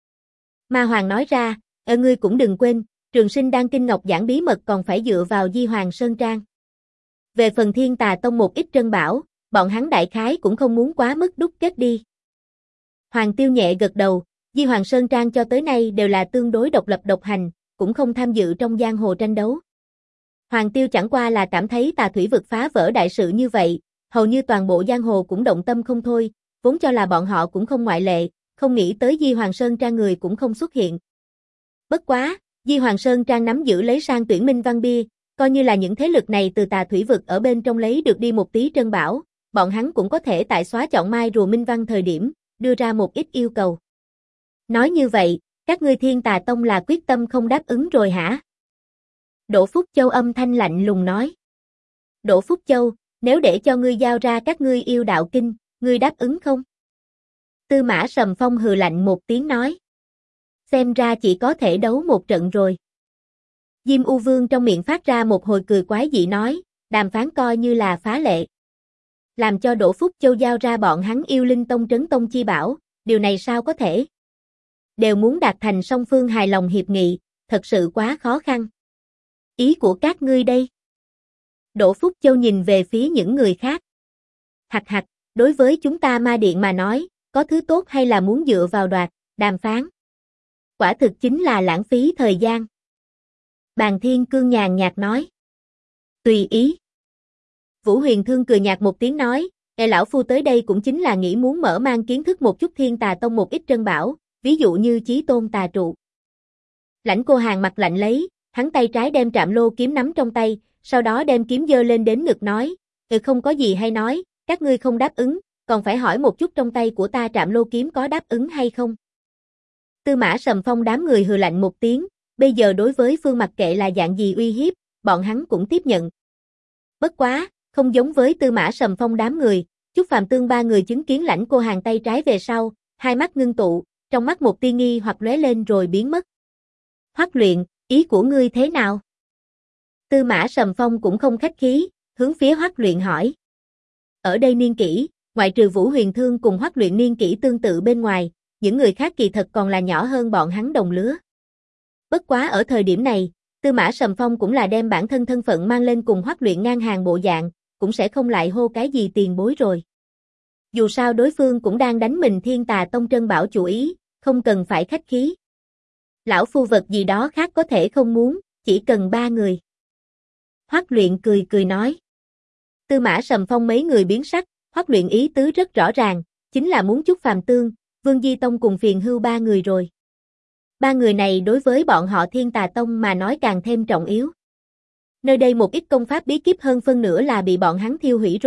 Ma Hoàng nói ra, ngươi cũng đừng quên, Trường Sinh đang kinh ngọc giảng bí mật còn phải dựa vào Di Hoàng Sơn Trang. Về phần Thiên Tà Tông một ít trân bảo, bọn hắn đại khái cũng không muốn quá mức đúc kết đi. Hoàng Tiêu nhẹ gật đầu, Di Hoàng Sơn Trang cho tới nay đều là tương đối độc lập độc hành, cũng không tham dự trong giang hồ tranh đấu. Hoàng Tiêu chẳng qua là cảm thấy tà thủy vực phá vỡ đại sự như vậy, hầu như toàn bộ giang hồ cũng động tâm không thôi, vốn cho là bọn họ cũng không ngoại lệ, không nghĩ tới Di Hoàng Sơn Trang người cũng không xuất hiện. Bất quá, Di Hoàng Sơn Trang nắm giữ lấy sang tuyển minh văn bia, coi như là những thế lực này từ tà thủy vực ở bên trong lấy được đi một tí trân bảo, bọn hắn cũng có thể tại xóa chọn mai rùa minh văn thời điểm, đưa ra một ít yêu cầu. Nói như vậy, các ngươi Thiên Tà Tông là quyết tâm không đáp ứng rồi hả? Đỗ Phúc Châu âm thanh lạnh lùng nói. Đỗ Phúc Châu, nếu để cho ngươi giao ra các ngươi yêu đạo kinh, ngươi đáp ứng không? Tư Mã Sầm Phong hừ lạnh một tiếng nói. Xem ra chỉ có thể đấu một trận rồi. Diêm U Vương trong miệng phát ra một hồi cười quái dị nói, đàm phán coi như là phá lệ. Làm cho Đỗ Phúc Châu giao ra bọn hắn Yêu Linh Tông trấn tông chi bảo, điều này sao có thể? Đều muốn đạt thành song phương hài lòng hiệp nghị, thật sự quá khó khăn. Ý của các ngươi đây? Đỗ Phúc Châu nhìn về phía những người khác. Hặc hặc, đối với chúng ta Ma Điện mà nói, có thứ tốt hay là muốn dựa vào đàm phán? Quả thực chính là lãng phí thời gian. Bàn Thiên Cương nhàn nhạt nói. Tùy ý. Vũ Huyền Thương cười nhạt một tiếng nói, lão phu tới đây cũng chính là nghĩ muốn mở mang kiến thức một chút Thiên Tà Tông một ít trân bảo, ví dụ như Chí Tôn Tà Trụ. Lãnh Cô Hàn mặt lạnh lấy, hắn tay trái đem Trạm Lô kiếm nắm trong tay, sau đó đem kiếm giơ lên đến ngực nói, không có gì hay nói, các ngươi không đáp ứng, còn phải hỏi một chút trong tay của ta Trạm Lô kiếm có đáp ứng hay không. Tư Mã Sầm Phong đám người hừ lạnh một tiếng, bây giờ đối với Phương mặc kệ là dạng gì uy hiếp, bọn hắn cũng tiếp nhận. Bất quá, không giống với Tư Mã Sầm Phong đám người, Chúc Phàm Tương ba người chứng kiến Lãnh Cô Hàn tay trái về sau, hai mắt ngưng tụ, trong mắt một tia nghi hoặc lóe lên rồi biến mất. Hoắc Luyện, ý của ngươi thế nào? Tư Mã Sầm Phong cũng không khách khí, hướng phía Hoắc Luyện hỏi. Ở đây niên kỷ, ngoại trừ Vũ Huyền Thương cùng Hoắc Luyện niên kỷ tương tự bên ngoài, những người khác kỳ thật còn là nhỏ hơn bọn hắn đồng lứa. Bất quá ở thời điểm này, Tư Mã Sầm Phong cũng là đem bản thân thân phận mang lên cùng Hoắc Luyện ngang hàng bộ dạng, cũng sẽ không lại hô cái gì tiền bối rồi. Dù sao đối phương cũng đang đánh mình Thiên Tà Tông trân bảo chủ ý, không cần phải khách khí. Lão phu vật gì đó khác có thể không muốn, chỉ cần ba người. Hoắc Luyện cười cười nói. Tư Mã Sầm Phong mấy người biến sắc, Hoắc Luyện ý tứ rất rõ ràng, chính là muốn Chúc Phàm Tương, Vương Di Tông cùng Phiền Hưu ba người rồi. Ba người này đối với bọn họ Thiên Tà Tông mà nói càng thêm trọng yếu. Nơi đây một ít công pháp bí kíp hơn phân nửa là bị bọn hắn thiêu hủy rồi,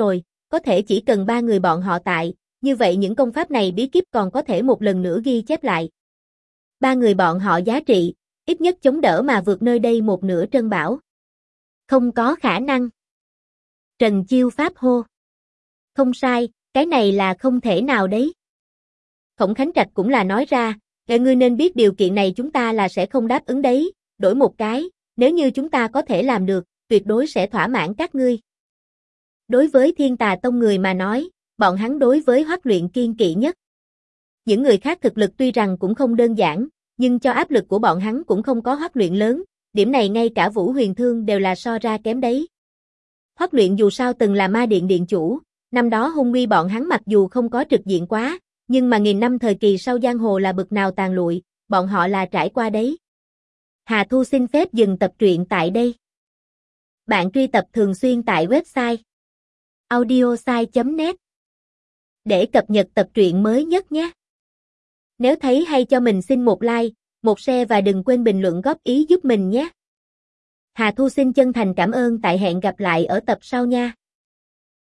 có thể chỉ cần 3 người bọn họ tại, như vậy những công pháp này bí kíp còn có thể một lần nữa ghi chép lại. 3 người bọn họ giá trị, ít nhất chống đỡ mà vượt nơi đây một nửa Trân bảo. Không có khả năng. Trần Chiêu Pháp hô. Không sai, cái này là không thể nào đấy. Khổng Khánh Trạch cũng là nói ra, ngươi nên biết điều kiện này chúng ta là sẽ không đáp ứng đấy, đổi một cái, nếu như chúng ta có thể làm được, tuyệt đối sẽ thỏa mãn các ngươi. Đối với Thiên Tà Tông người mà nói, bọn hắn đối với Hoắc Luyện kiên kỵ nhất. Những người khác thực lực tuy rằng cũng không đơn giản, nhưng cho áp lực của bọn hắn cũng không có Hoắc Luyện lớn, điểm này ngay cả Vũ Huyền Thương đều là so ra kém đấy. Hoắc Luyện dù sao từng là Ma Điện điện chủ, năm đó hung uy bọn hắn mặc dù không có trực diện quá, nhưng mà nghìn năm thời kỳ sau giang hồ là bực nào tàn lụi, bọn họ là trải qua đấy. Hà Thu xin phép dừng tập truyện tại đây. Bạn truy tập thường xuyên tại website audiosai.net để cập nhật tập truyện mới nhất nhé. Nếu thấy hay cho mình xin một like, một share và đừng quên bình luận góp ý giúp mình nhé. Hà Thu xin chân thành cảm ơn, tại hẹn gặp lại ở tập sau nha.